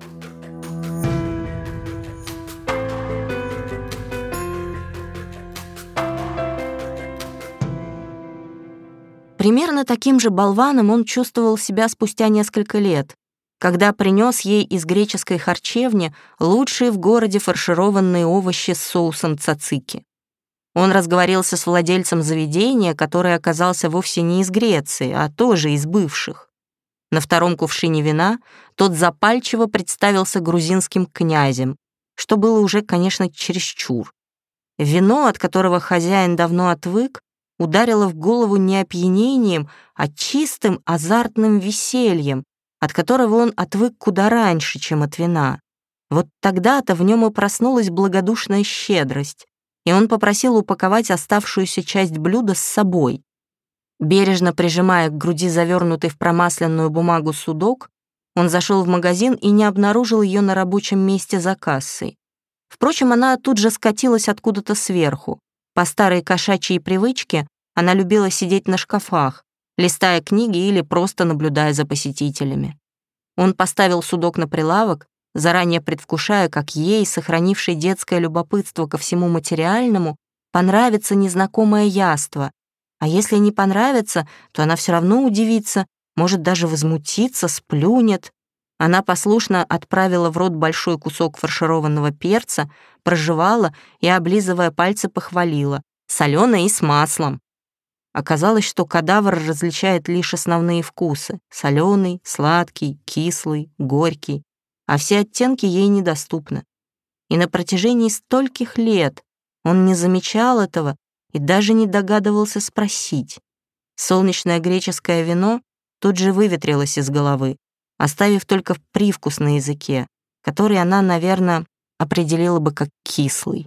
Примерно таким же болваном он чувствовал себя спустя несколько лет, когда принес ей из греческой харчевни лучшие в городе фаршированные овощи с соусом цацики. Он разговорился с владельцем заведения, который оказался вовсе не из Греции, а тоже из бывших. На втором кувшине вина тот запальчиво представился грузинским князем, что было уже, конечно, чересчур. Вино, от которого хозяин давно отвык, ударило в голову не опьянением, а чистым азартным весельем, от которого он отвык куда раньше, чем от вина. Вот тогда-то в нем и проснулась благодушная щедрость, и он попросил упаковать оставшуюся часть блюда с собой. Бережно прижимая к груди завернутый в промасленную бумагу судок, он зашел в магазин и не обнаружил ее на рабочем месте за кассой. Впрочем, она тут же скатилась откуда-то сверху. По старой кошачьей привычке она любила сидеть на шкафах, листая книги или просто наблюдая за посетителями. Он поставил судок на прилавок, заранее предвкушая, как ей, сохранившей детское любопытство ко всему материальному, понравится незнакомое яство, а если не понравится, то она все равно удивится, может даже возмутиться, сплюнет. Она послушно отправила в рот большой кусок фаршированного перца, прожевала и, облизывая пальцы, похвалила: «Солёное и с маслом». Оказалось, что кадавр различает лишь основные вкусы — солёный, сладкий, кислый, горький, а все оттенки ей недоступны. И на протяжении стольких лет он не замечал этого и даже не догадывался спросить. Солнечное греческое вино тут же выветрилось из головы, оставив только привкус на языке, который она, наверное, определила бы как кислый.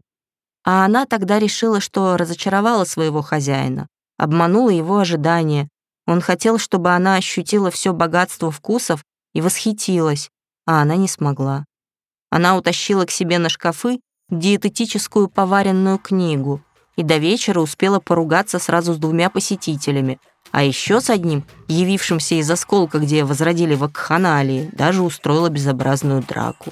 А она тогда решила, что разочаровала своего хозяина, обманула его ожидания. Он хотел, чтобы она ощутила все богатство вкусов и восхитилась, а она не смогла. Она утащила к себе на шкафы диететическую поваренную книгу и до вечера успела поругаться сразу с двумя посетителями, а еще с одним, явившимся из осколка, где возродили вакханалии, даже устроила безобразную драку.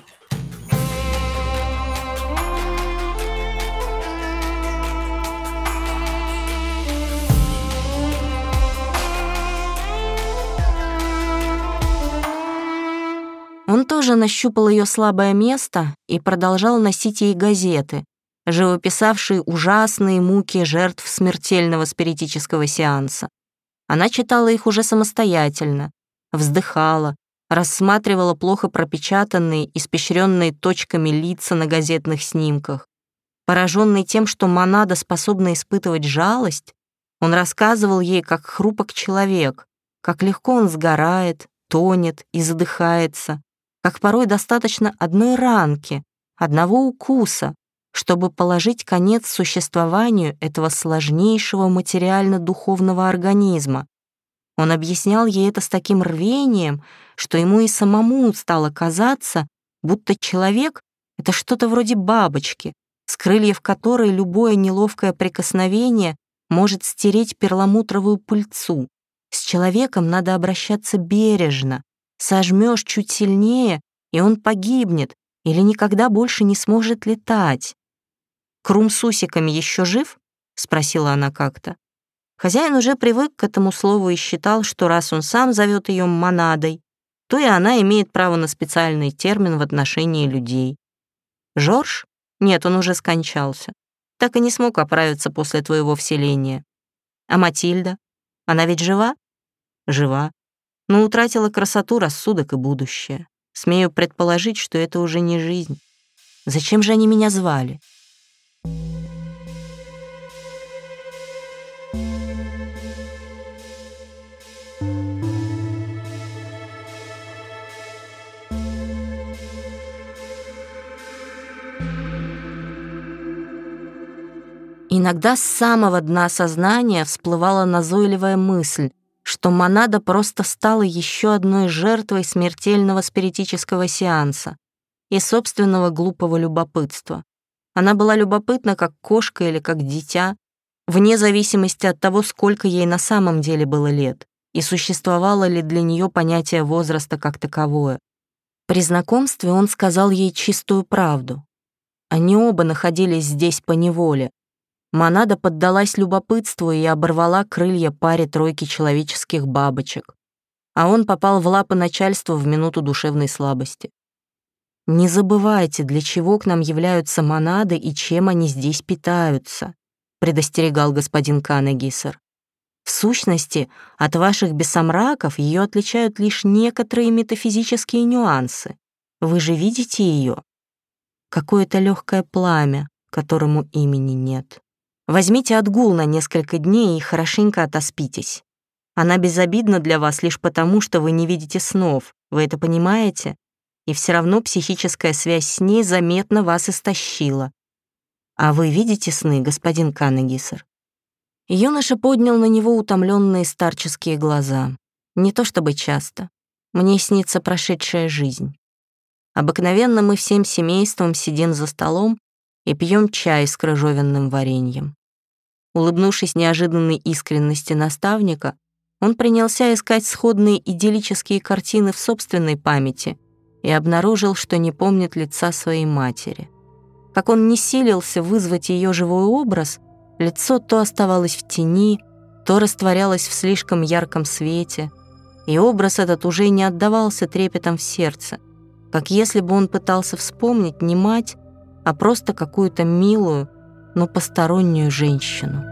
Он тоже нащупал ее слабое место и продолжал носить ей газеты, живописавшие ужасные муки жертв смертельного спиритического сеанса. Она читала их уже самостоятельно, вздыхала, рассматривала плохо пропечатанные, испещренные точками лица на газетных снимках. Пораженный тем, что монада способна испытывать жалость, Он рассказывал ей, как хрупок человек, как легко он сгорает, тонет и задыхается, как порой достаточно одной ранки, одного укуса, чтобы положить конец существованию этого сложнейшего материально-духовного организма. Он объяснял ей это с таким рвением, что ему и самому стало казаться, будто человек — это что-то вроде бабочки, с крыльев которой любое неловкое прикосновение может стереть перламутровую пыльцу. С человеком надо обращаться бережно, сожмешь чуть сильнее, и он погибнет или никогда больше не сможет летать. «Крум с усиками еще жив?» — спросила она как-то. Хозяин уже привык к этому слову и считал, что раз он сам зовет ее монадой, то и она имеет право на специальный термин в отношении людей. «Жорж? Нет, он уже скончался. Так и не смог оправиться после твоего вселения. А Матильда? Она ведь жива?» «Жива. Но утратила красоту, рассудок и будущее. Смею предположить, что это уже не жизнь. Зачем же они меня звали?» Иногда с самого дна сознания всплывала назойливая мысль, что монада просто стала еще одной жертвой смертельного спиритического сеанса и собственного глупого любопытства. Она была любопытна, как кошка или как дитя, вне зависимости от того, сколько ей на самом деле было лет, и существовало ли для нее понятие возраста как таковое. При знакомстве он сказал ей чистую правду. Они оба находились здесь поневоле. Монада поддалась любопытству и оборвала крылья паре тройки человеческих бабочек, а он попал в лапы начальства в минуту душевной слабости. «Не забывайте, для чего к нам являются монады и чем они здесь питаются», предостерегал господин Канегисер. «В сущности, от ваших бесомраков ее отличают лишь некоторые метафизические нюансы. Вы же видите ее? Какое-то легкое пламя, которому имени нет. Возьмите отгул на несколько дней и хорошенько отоспитесь. Она безобидна для вас лишь потому, что вы не видите снов, вы это понимаете? И все равно психическая связь с ней заметно вас истощила. А вы видите сны, господин Канегисер?» Юноша поднял на него утомленные старческие глаза. «Не то чтобы часто. Мне снится прошедшая жизнь. Обыкновенно мы всем семейством сидим за столом и пьем чай с крыжовенным вареньем». Улыбнувшись неожиданной искренности наставника, он принялся искать сходные идиллические картины в собственной памяти и обнаружил, что не помнит лица своей матери. Как он не силился вызвать ее живой образ, лицо то оставалось в тени, то растворялось в слишком ярком свете, и образ этот уже не отдавался трепетом в сердце, как если бы он пытался вспомнить не мать, а просто какую-то милую, но постороннюю женщину.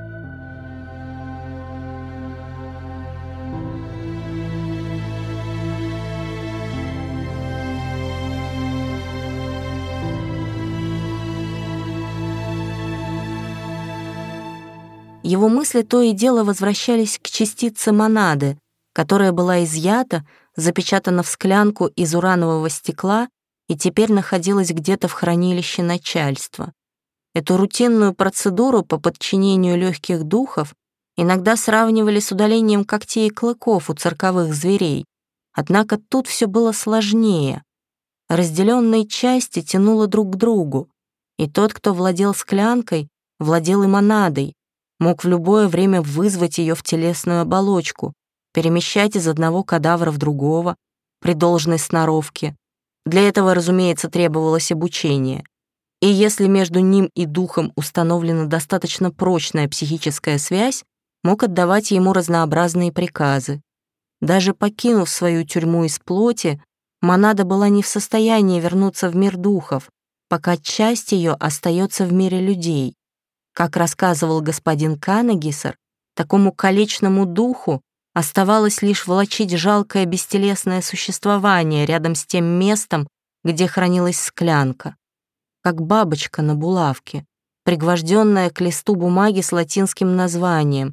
Его мысли то и дело возвращались к частице монады, которая была изъята, запечатана в склянку из уранового стекла и теперь находилась где-то в хранилище начальства. Эту рутинную процедуру по подчинению легких духов иногда сравнивали с удалением когтей и клыков у цирковых зверей. Однако тут все было сложнее. Разделенные части тянуло друг к другу, и тот, кто владел склянкой, владел и монадой, мог в любое время вызвать ее в телесную оболочку, перемещать из одного кадавра в другого при должной сноровке. Для этого, разумеется, требовалось обучение. И если между ним и духом установлена достаточно прочная психическая связь, мог отдавать ему разнообразные приказы. Даже покинув свою тюрьму из плоти, монада была не в состоянии вернуться в мир духов, пока часть ее остается в мире людей. Как рассказывал господин Канегисер, такому колечному духу оставалось лишь влачить жалкое бестелесное существование рядом с тем местом, где хранилась склянка, как бабочка на булавке, пригвожденная к листу бумаги с латинским названием,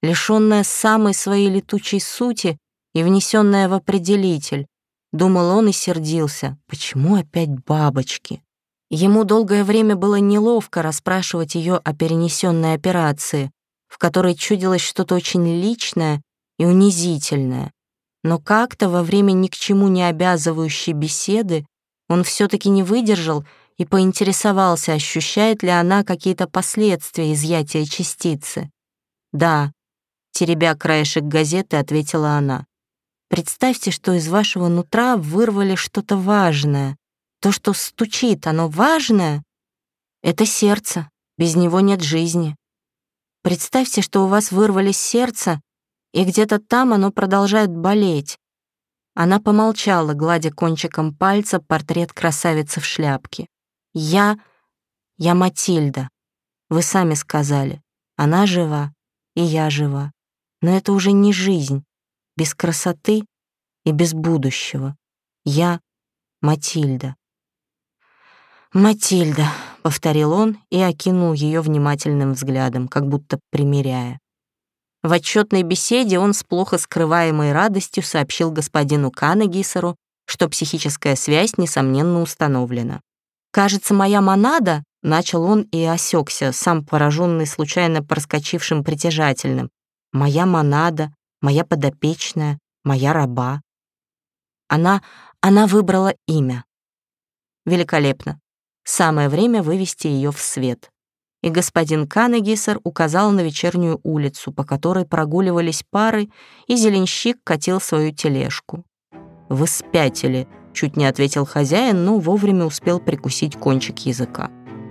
лишённая самой своей летучей сути и внесённая в определитель. Думал он и сердился. Почему опять бабочки? Ему долгое время было неловко расспрашивать её о перенесённой операции, в которой чудилось что-то очень личное и унизительное. Но как-то во время ни к чему не обязывающей беседы он всё-таки не выдержал и поинтересовался, ощущает ли она какие-то последствия изъятия частицы. «Да», — теребя краешек газеты, ответила она. «Представьте, что из вашего нутра вырвали что-то важное. То, что стучит, оно важное? Это сердце, без него нет жизни. Представьте, что у вас вырвали сердце, и где-то там оно продолжает болеть». Она помолчала, гладя кончиком пальца портрет красавицы в шляпке. «Я... я Матильда. Вы сами сказали. Она жива, и я жива. Но это уже не жизнь, без красоты и без будущего. Я Матильда». «Матильда», — повторил он и окинул ее внимательным взглядом, как будто примиряя. В отчетной беседе он с плохо скрываемой радостью сообщил господину Канегисеру, что психическая связь, несомненно, установлена. «Кажется, моя монада», — начал он и осекся, сам пораженный случайно проскочившим притяжательным. «Моя монада, моя подопечная, моя раба». Она, она выбрала имя. Великолепно. Самое время вывести ее в свет. И господин Канегисер указал на вечернюю улицу, по которой прогуливались пары, и зеленщик катил свою тележку. «Вы спятили», — чуть не ответил хозяин, но вовремя успел прикусить кончик языка.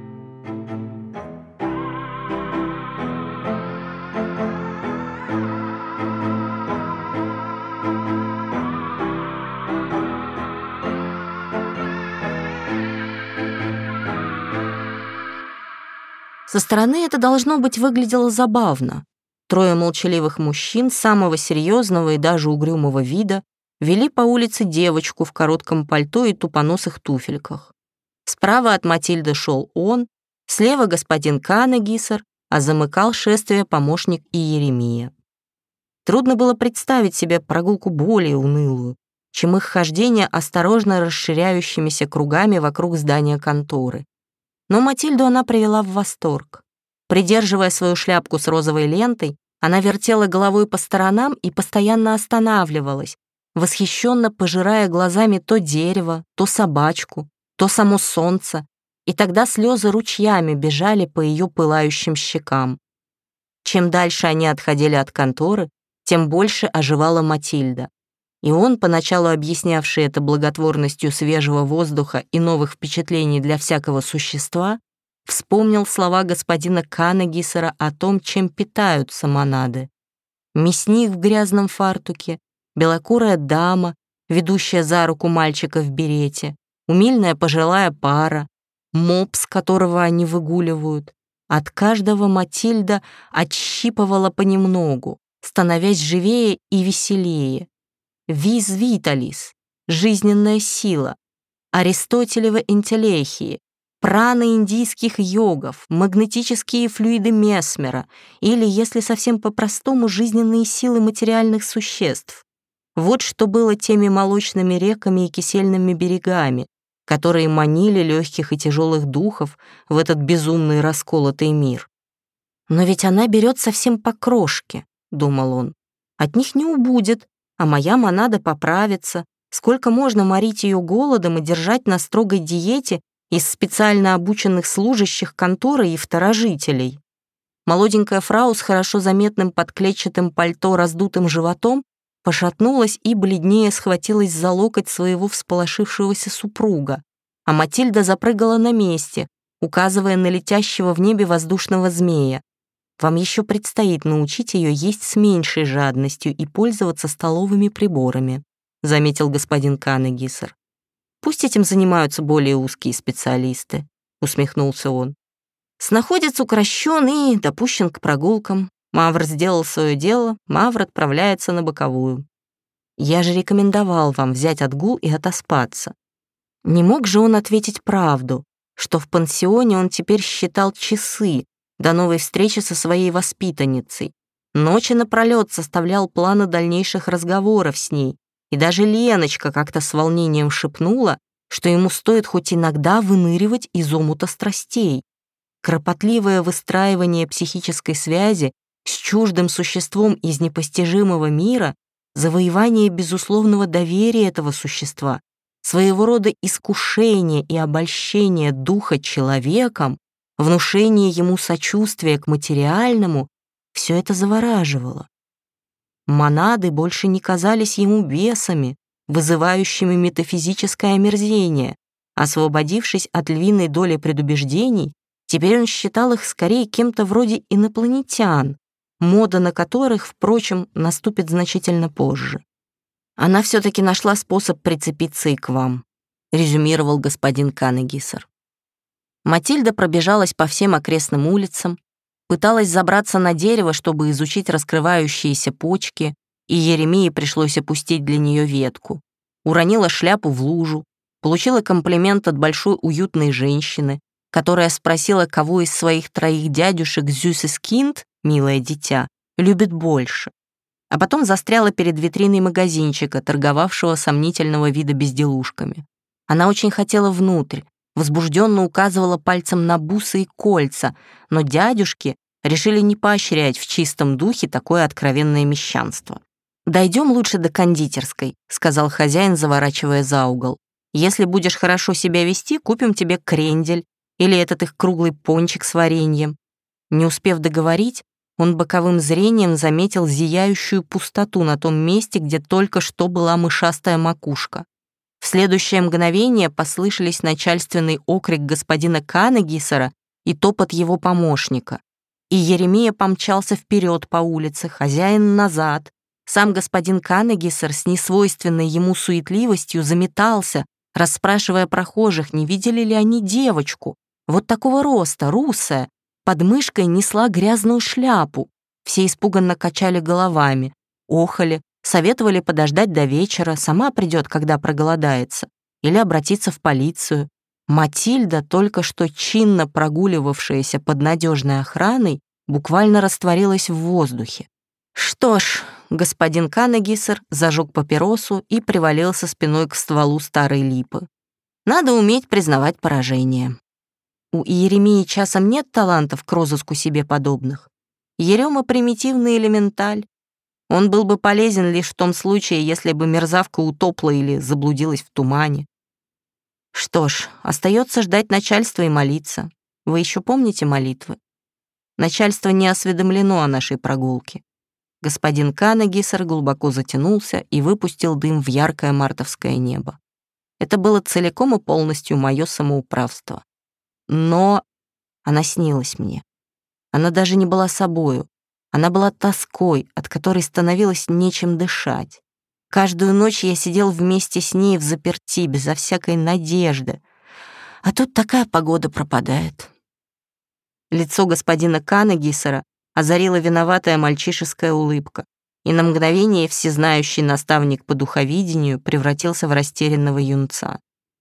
Со стороны это, должно быть, выглядело забавно. Трое молчаливых мужчин, самого серьезного и даже угрюмого вида, вели по улице девочку в коротком пальто и тупоносых туфельках. Справа от Матильды шел он, слева господин Канегисер, а замыкал шествие помощник Иеремия. Трудно было представить себе прогулку более унылую, чем их хождение осторожно расширяющимися кругами вокруг здания конторы. Но Матильду она привела в восторг. Придерживая свою шляпку с розовой лентой, она вертела головой по сторонам и постоянно останавливалась, восхищенно пожирая глазами то дерево, то собачку, то само солнце, и тогда слезы ручьями бежали по ее пылающим щекам. Чем дальше они отходили от конторы, тем больше оживала Матильда. И он, поначалу объяснявший это благотворностью свежего воздуха и новых впечатлений для всякого существа, вспомнил слова господина Канегисера о том, чем питаются монады. Мясник в грязном фартуке, белокурая дама, ведущая за руку мальчика в берете, умильная пожилая пара, мопс, которого они выгуливают. От каждого Матильда отщипывала понемногу, становясь живее и веселее. Вис виталис, жизненная сила, Аристотелева энтелехии, праны индийских йогов, магнетические флюиды Месмера или, если совсем по-простому, жизненные силы материальных существ. Вот что было теми молочными реками и кисельными берегами, которые манили легких и тяжелых духов в этот безумный расколотый мир. «Но ведь она берет совсем по крошке», — думал он. «От них не убудет, а моя монада поправится. Сколько можно морить ее голодом и держать на строгой диете из специально обученных служащих конторы и второжителей?» Молоденькая фрау с хорошо заметным под клетчатым пальто раздутым животом пошатнулась и бледнее схватилась за локоть своего всполошившегося супруга, а Матильда запрыгала на месте, указывая на летящего в небе воздушного змея. Вам еще предстоит научить ее есть с меньшей жадностью и пользоваться столовыми приборами», — заметил господин Канегисер. «Пусть этим занимаются более узкие специалисты», — усмехнулся он. «Снаходец укращен и допущен к прогулкам. Мавр сделал свое дело, Мавр отправляется на боковую. Я же рекомендовал вам взять отгул и отоспаться». Не мог же он ответить правду, что в пансионе он теперь считал часы до новой встречи со своей воспитанницей, Ночи напролет составлял планы дальнейших разговоров с ней, и даже Леночка как-то с волнением шепнула, что ему стоит хоть иногда выныривать из омута страстей. Кропотливое выстраивание психической связи с чуждым существом из непостижимого мира, завоевание безусловного доверия этого существа, своего рода искушение и обольщение духа человеком, внушение ему сочувствия к материальному — все это завораживало. Монады больше не казались ему бесами, вызывающими метафизическое омерзение. Освободившись от львиной доли предубеждений, теперь он считал их скорее кем-то вроде инопланетян, мода на которых, впрочем, наступит значительно позже. «Она все-таки нашла способ прицепиться и к вам», — резюмировал господин Канегисер. Матильда пробежалась по всем окрестным улицам, пыталась забраться на дерево, чтобы изучить раскрывающиеся почки, и Еремии пришлось опустить для нее ветку. Уронила шляпу в лужу, получила комплимент от большой уютной женщины, которая спросила, кого из своих троих дядюшек «Зюсес Кинд», милое дитя, любит больше. А потом застряла перед витриной магазинчика, торговавшего сомнительного вида безделушками. Она очень хотела внутрь, возбужденно указывала пальцем на бусы и кольца, но дядюшки решили не поощрять в чистом духе такое откровенное мещанство. «Дойдем лучше до кондитерской», — сказал хозяин, заворачивая за угол. «Если будешь хорошо себя вести, купим тебе крендель или этот их круглый пончик с вареньем». Не успев договорить, он боковым зрением заметил зияющую пустоту на том месте, где только что была мышастая макушка. В следующее мгновение послышались начальственный окрик господина Канегисера и топот его помощника. И Еремия помчался вперед по улице, хозяин назад. Сам господин Канегисер с несвойственной ему суетливостью заметался, расспрашивая прохожих, не видели ли они девочку. Вот такого роста, русая, под мышкой несла грязную шляпу. Все испуганно качали головами, охали, советовали подождать до вечера, сама придет, когда проголодается, или обратиться в полицию. Матильда, только что чинно прогуливавшаяся под надежной охраной, буквально растворилась в воздухе. Что ж, господин Канегисер зажег папиросу и привалился спиной к стволу старой липы. Надо уметь признавать поражение. У Иеремии часом нет талантов к розыску себе подобных. Ерема — примитивный элементаль. Он был бы полезен лишь в том случае, если бы мерзавка утопла или заблудилась в тумане. Что ж, остается ждать начальства и молиться. Вы еще помните молитвы? Начальство не осведомлено о нашей прогулке. Господин Канегисер глубоко затянулся и выпустил дым в яркое мартовское небо. Это было целиком и полностью мое самоуправство. Но она снилась мне. Она даже не была собою. Она была тоской, от которой становилось нечем дышать. Каждую ночь я сидел вместе с ней взаперти, безо всякой надежды. А тут такая погода пропадает. Лицо господина Канегисера озарила виноватая мальчишеская улыбка, и на мгновение всезнающий наставник по духовидению превратился в растерянного юнца.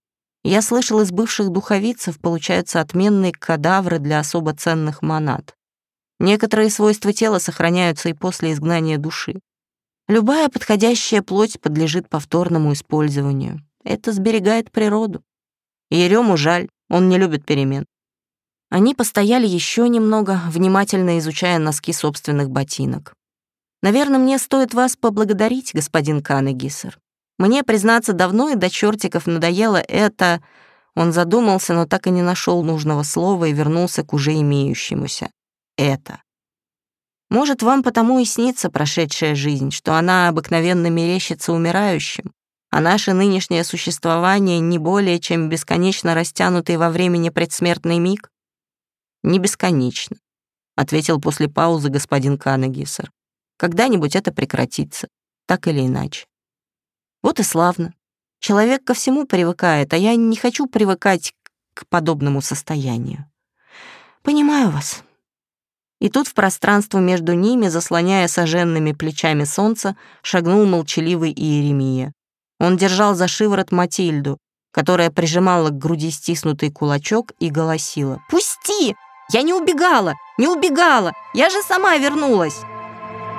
Я слышал, из бывших духовицев получаются отменные кадавры для особо ценных монад. Некоторые свойства тела сохраняются и после изгнания души. Любая подходящая плоть подлежит повторному использованию. Это сберегает природу. Ерему жаль, он не любит перемен. Они постояли еще немного, внимательно изучая носки собственных ботинок. «Наверное, мне стоит вас поблагодарить, господин Канегисер. Мне, признаться, давно и до чертиков надоело это...» Он задумался, но так и не нашел нужного слова и вернулся к уже имеющемуся. «Это». Может, вам потому и снится прошедшая жизнь, что она обыкновенно мерещится умирающим, а наше нынешнее существование не более чем бесконечно растянутый во времени предсмертный миг? Не бесконечно, ответил после паузы господин Канегисер. Когда-нибудь это прекратится, так или иначе. Вот и славно. Человек ко всему привыкает, а я не хочу привыкать к подобному состоянию. Понимаю вас. И тут в пространство между ними, заслоняя сожженными плечами солнца, шагнул молчаливый Иеремия. Он держал за шиворот Матильду, которая прижимала к груди стиснутый кулачок и голосила: «Пусти! Я не убегала! Не убегала! Я же сама вернулась!»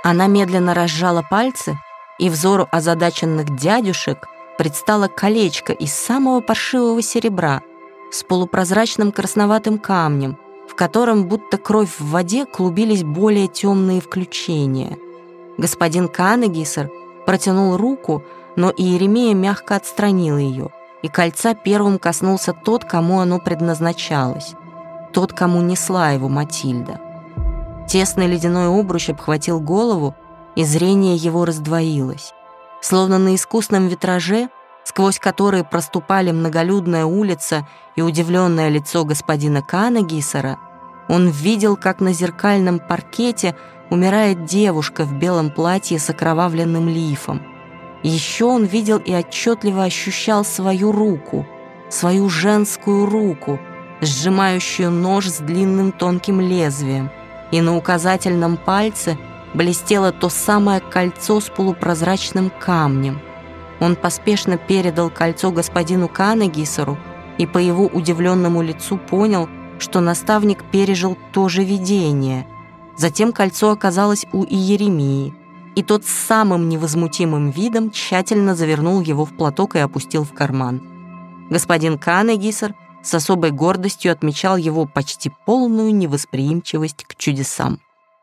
Она медленно разжала пальцы, и взору озадаченных дядюшек предстало колечко из самого паршивого серебра с полупрозрачным красноватым камнем, в котором, будто кровь в воде, клубились более темные включения. Господин Канегисер протянул руку, но Иеремия мягко отстранил ее, и кольца первым коснулся тот, кому оно предназначалось, тот, кому несла его Матильда. Тесный ледяной обруч обхватил голову, и зрение его раздвоилось. Словно на искусном витраже, сквозь который проступали многолюдная улица и удивленное лицо господина Канегисера, он видел, как на зеркальном паркете умирает девушка в белом платье с окровавленным лифом. Еще он видел и отчетливо ощущал свою руку, свою женскую руку, сжимающую нож с длинным тонким лезвием, и на указательном пальце блестело то самое кольцо с полупрозрачным камнем. Он поспешно передал кольцо господину Канегисеру и по его удивленному лицу понял, что наставник пережил то же видение. Затем кольцо оказалось у Иеремии, и тот с самым невозмутимым видом тщательно завернул его в платок и опустил в карман. Господин Канегисер с особой гордостью отмечал его почти полную невосприимчивость к чудесам.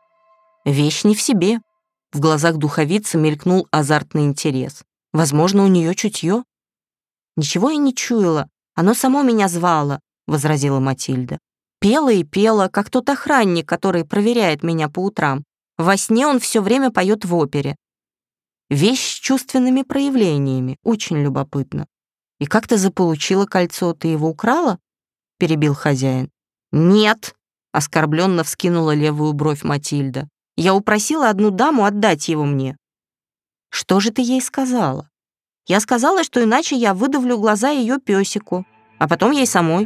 Вещь не в себе. В глазах духовицы мелькнул азартный интерес. Возможно, у нее чутье. «Ничего я не чуяла, оно само меня звало», — возразила Матильда. «Пела и пела, как тот охранник, который проверяет меня по утрам. Во сне он все время поет в опере. Вещь с чувственными проявлениями, очень любопытно. И как ты заполучила кольцо, ты его украла?» — перебил хозяин. «Нет», — оскорбленно вскинула левую бровь Матильда. «Я упросила одну даму отдать его мне». «Что же ты ей сказала?» «Я сказала, что иначе я выдавлю глаза ее песику, а потом ей самой».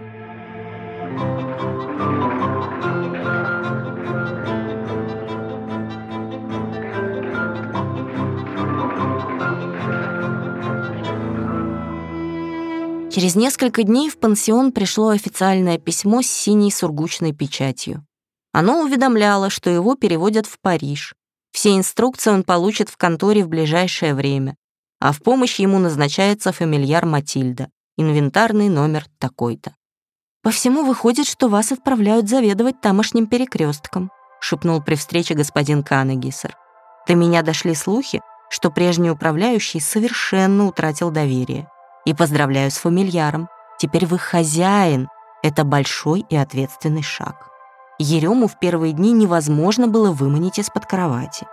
Через несколько дней в пансион пришло официальное письмо с синей сургучной печатью. Оно уведомляло, что его переводят в Париж. Все инструкции он получит в конторе в ближайшее время, а в помощь ему назначается фамильяр Матильда, инвентарный номер такой-то. «По всему выходит, что вас отправляют заведовать тамошним перекрестком», шепнул при встрече господин Канегисер. «До меня дошли слухи, что прежний управляющий совершенно утратил доверие. И поздравляю с фамильяром. Теперь вы хозяин. Это большой и ответственный шаг». Ерему в первые дни невозможно было выманить из-под кровати.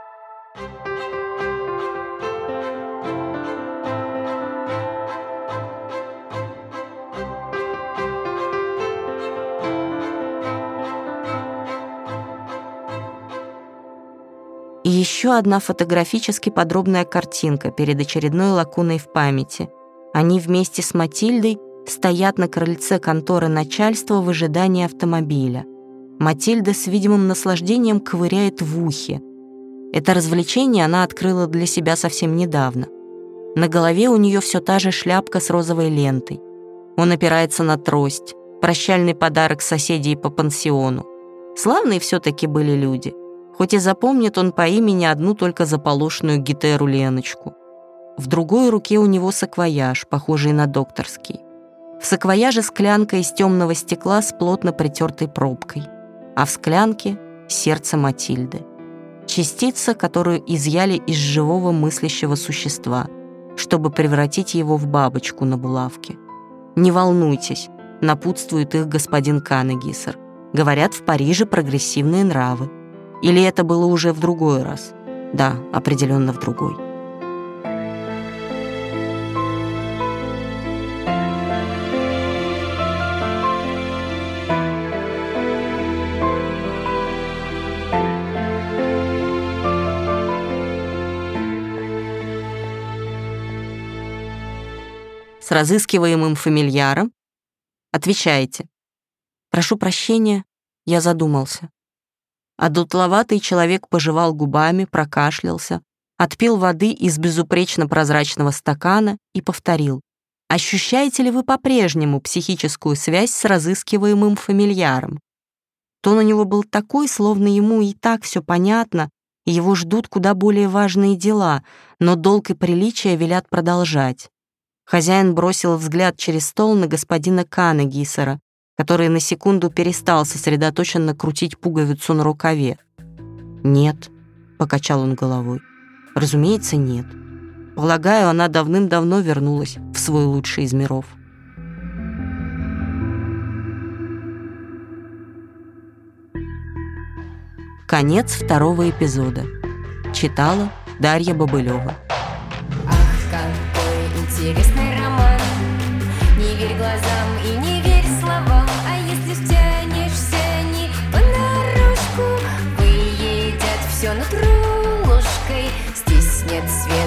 И еще одна фотографически подробная картинка перед очередной лакуной в памяти. Они вместе с Матильдой стоят на крыльце конторы начальства в ожидании автомобиля. Матильда с видимым наслаждением ковыряет в ухе. Это развлечение она открыла для себя совсем недавно. На голове у нее все та же шляпка с розовой лентой. Он опирается на трость, прощальный подарок соседей по пансиону. Славные все-таки были люди, хоть и запомнит он по имени одну только заполошенную гитеру Леночку. В другой руке у него саквояж, похожий на докторский. В саквояже склянка из темного стекла с плотно притертой пробкой, а в склянке — сердце Матильды. Частица, которую изъяли из живого мыслящего существа, чтобы превратить его в бабочку на булавке. «Не волнуйтесь», — напутствует их господин Канегисер. «Говорят, в Париже прогрессивные нравы». Или это было уже в другой раз? Да, определенно в другой. С разыскиваемым фамильяром? Отвечаете. Прошу прощения, я задумался. А дутловатый человек пожевал губами, прокашлялся, отпил воды из безупречно прозрачного стакана и повторил. Ощущаете ли вы по-прежнему психическую связь с разыскиваемым фамильяром? Тон у него был такой, словно ему и так все понятно, и его ждут куда более важные дела, но долг и приличие велят продолжать. Хозяин бросил взгляд через стол на господина Канегисера, который на секунду перестал сосредоточенно крутить пуговицу на рукаве. «Нет», — покачал он головой, — «разумеется, нет. Полагаю, она давным-давно вернулась в свой лучший из миров». Конец второго эпизода. Читала Дарья Бобылева. Ах, какой интересный роман. Не верь глазам и не верь словам. А если втянешься не понарошку, выедят все нутро ложкой. Здесь нет света.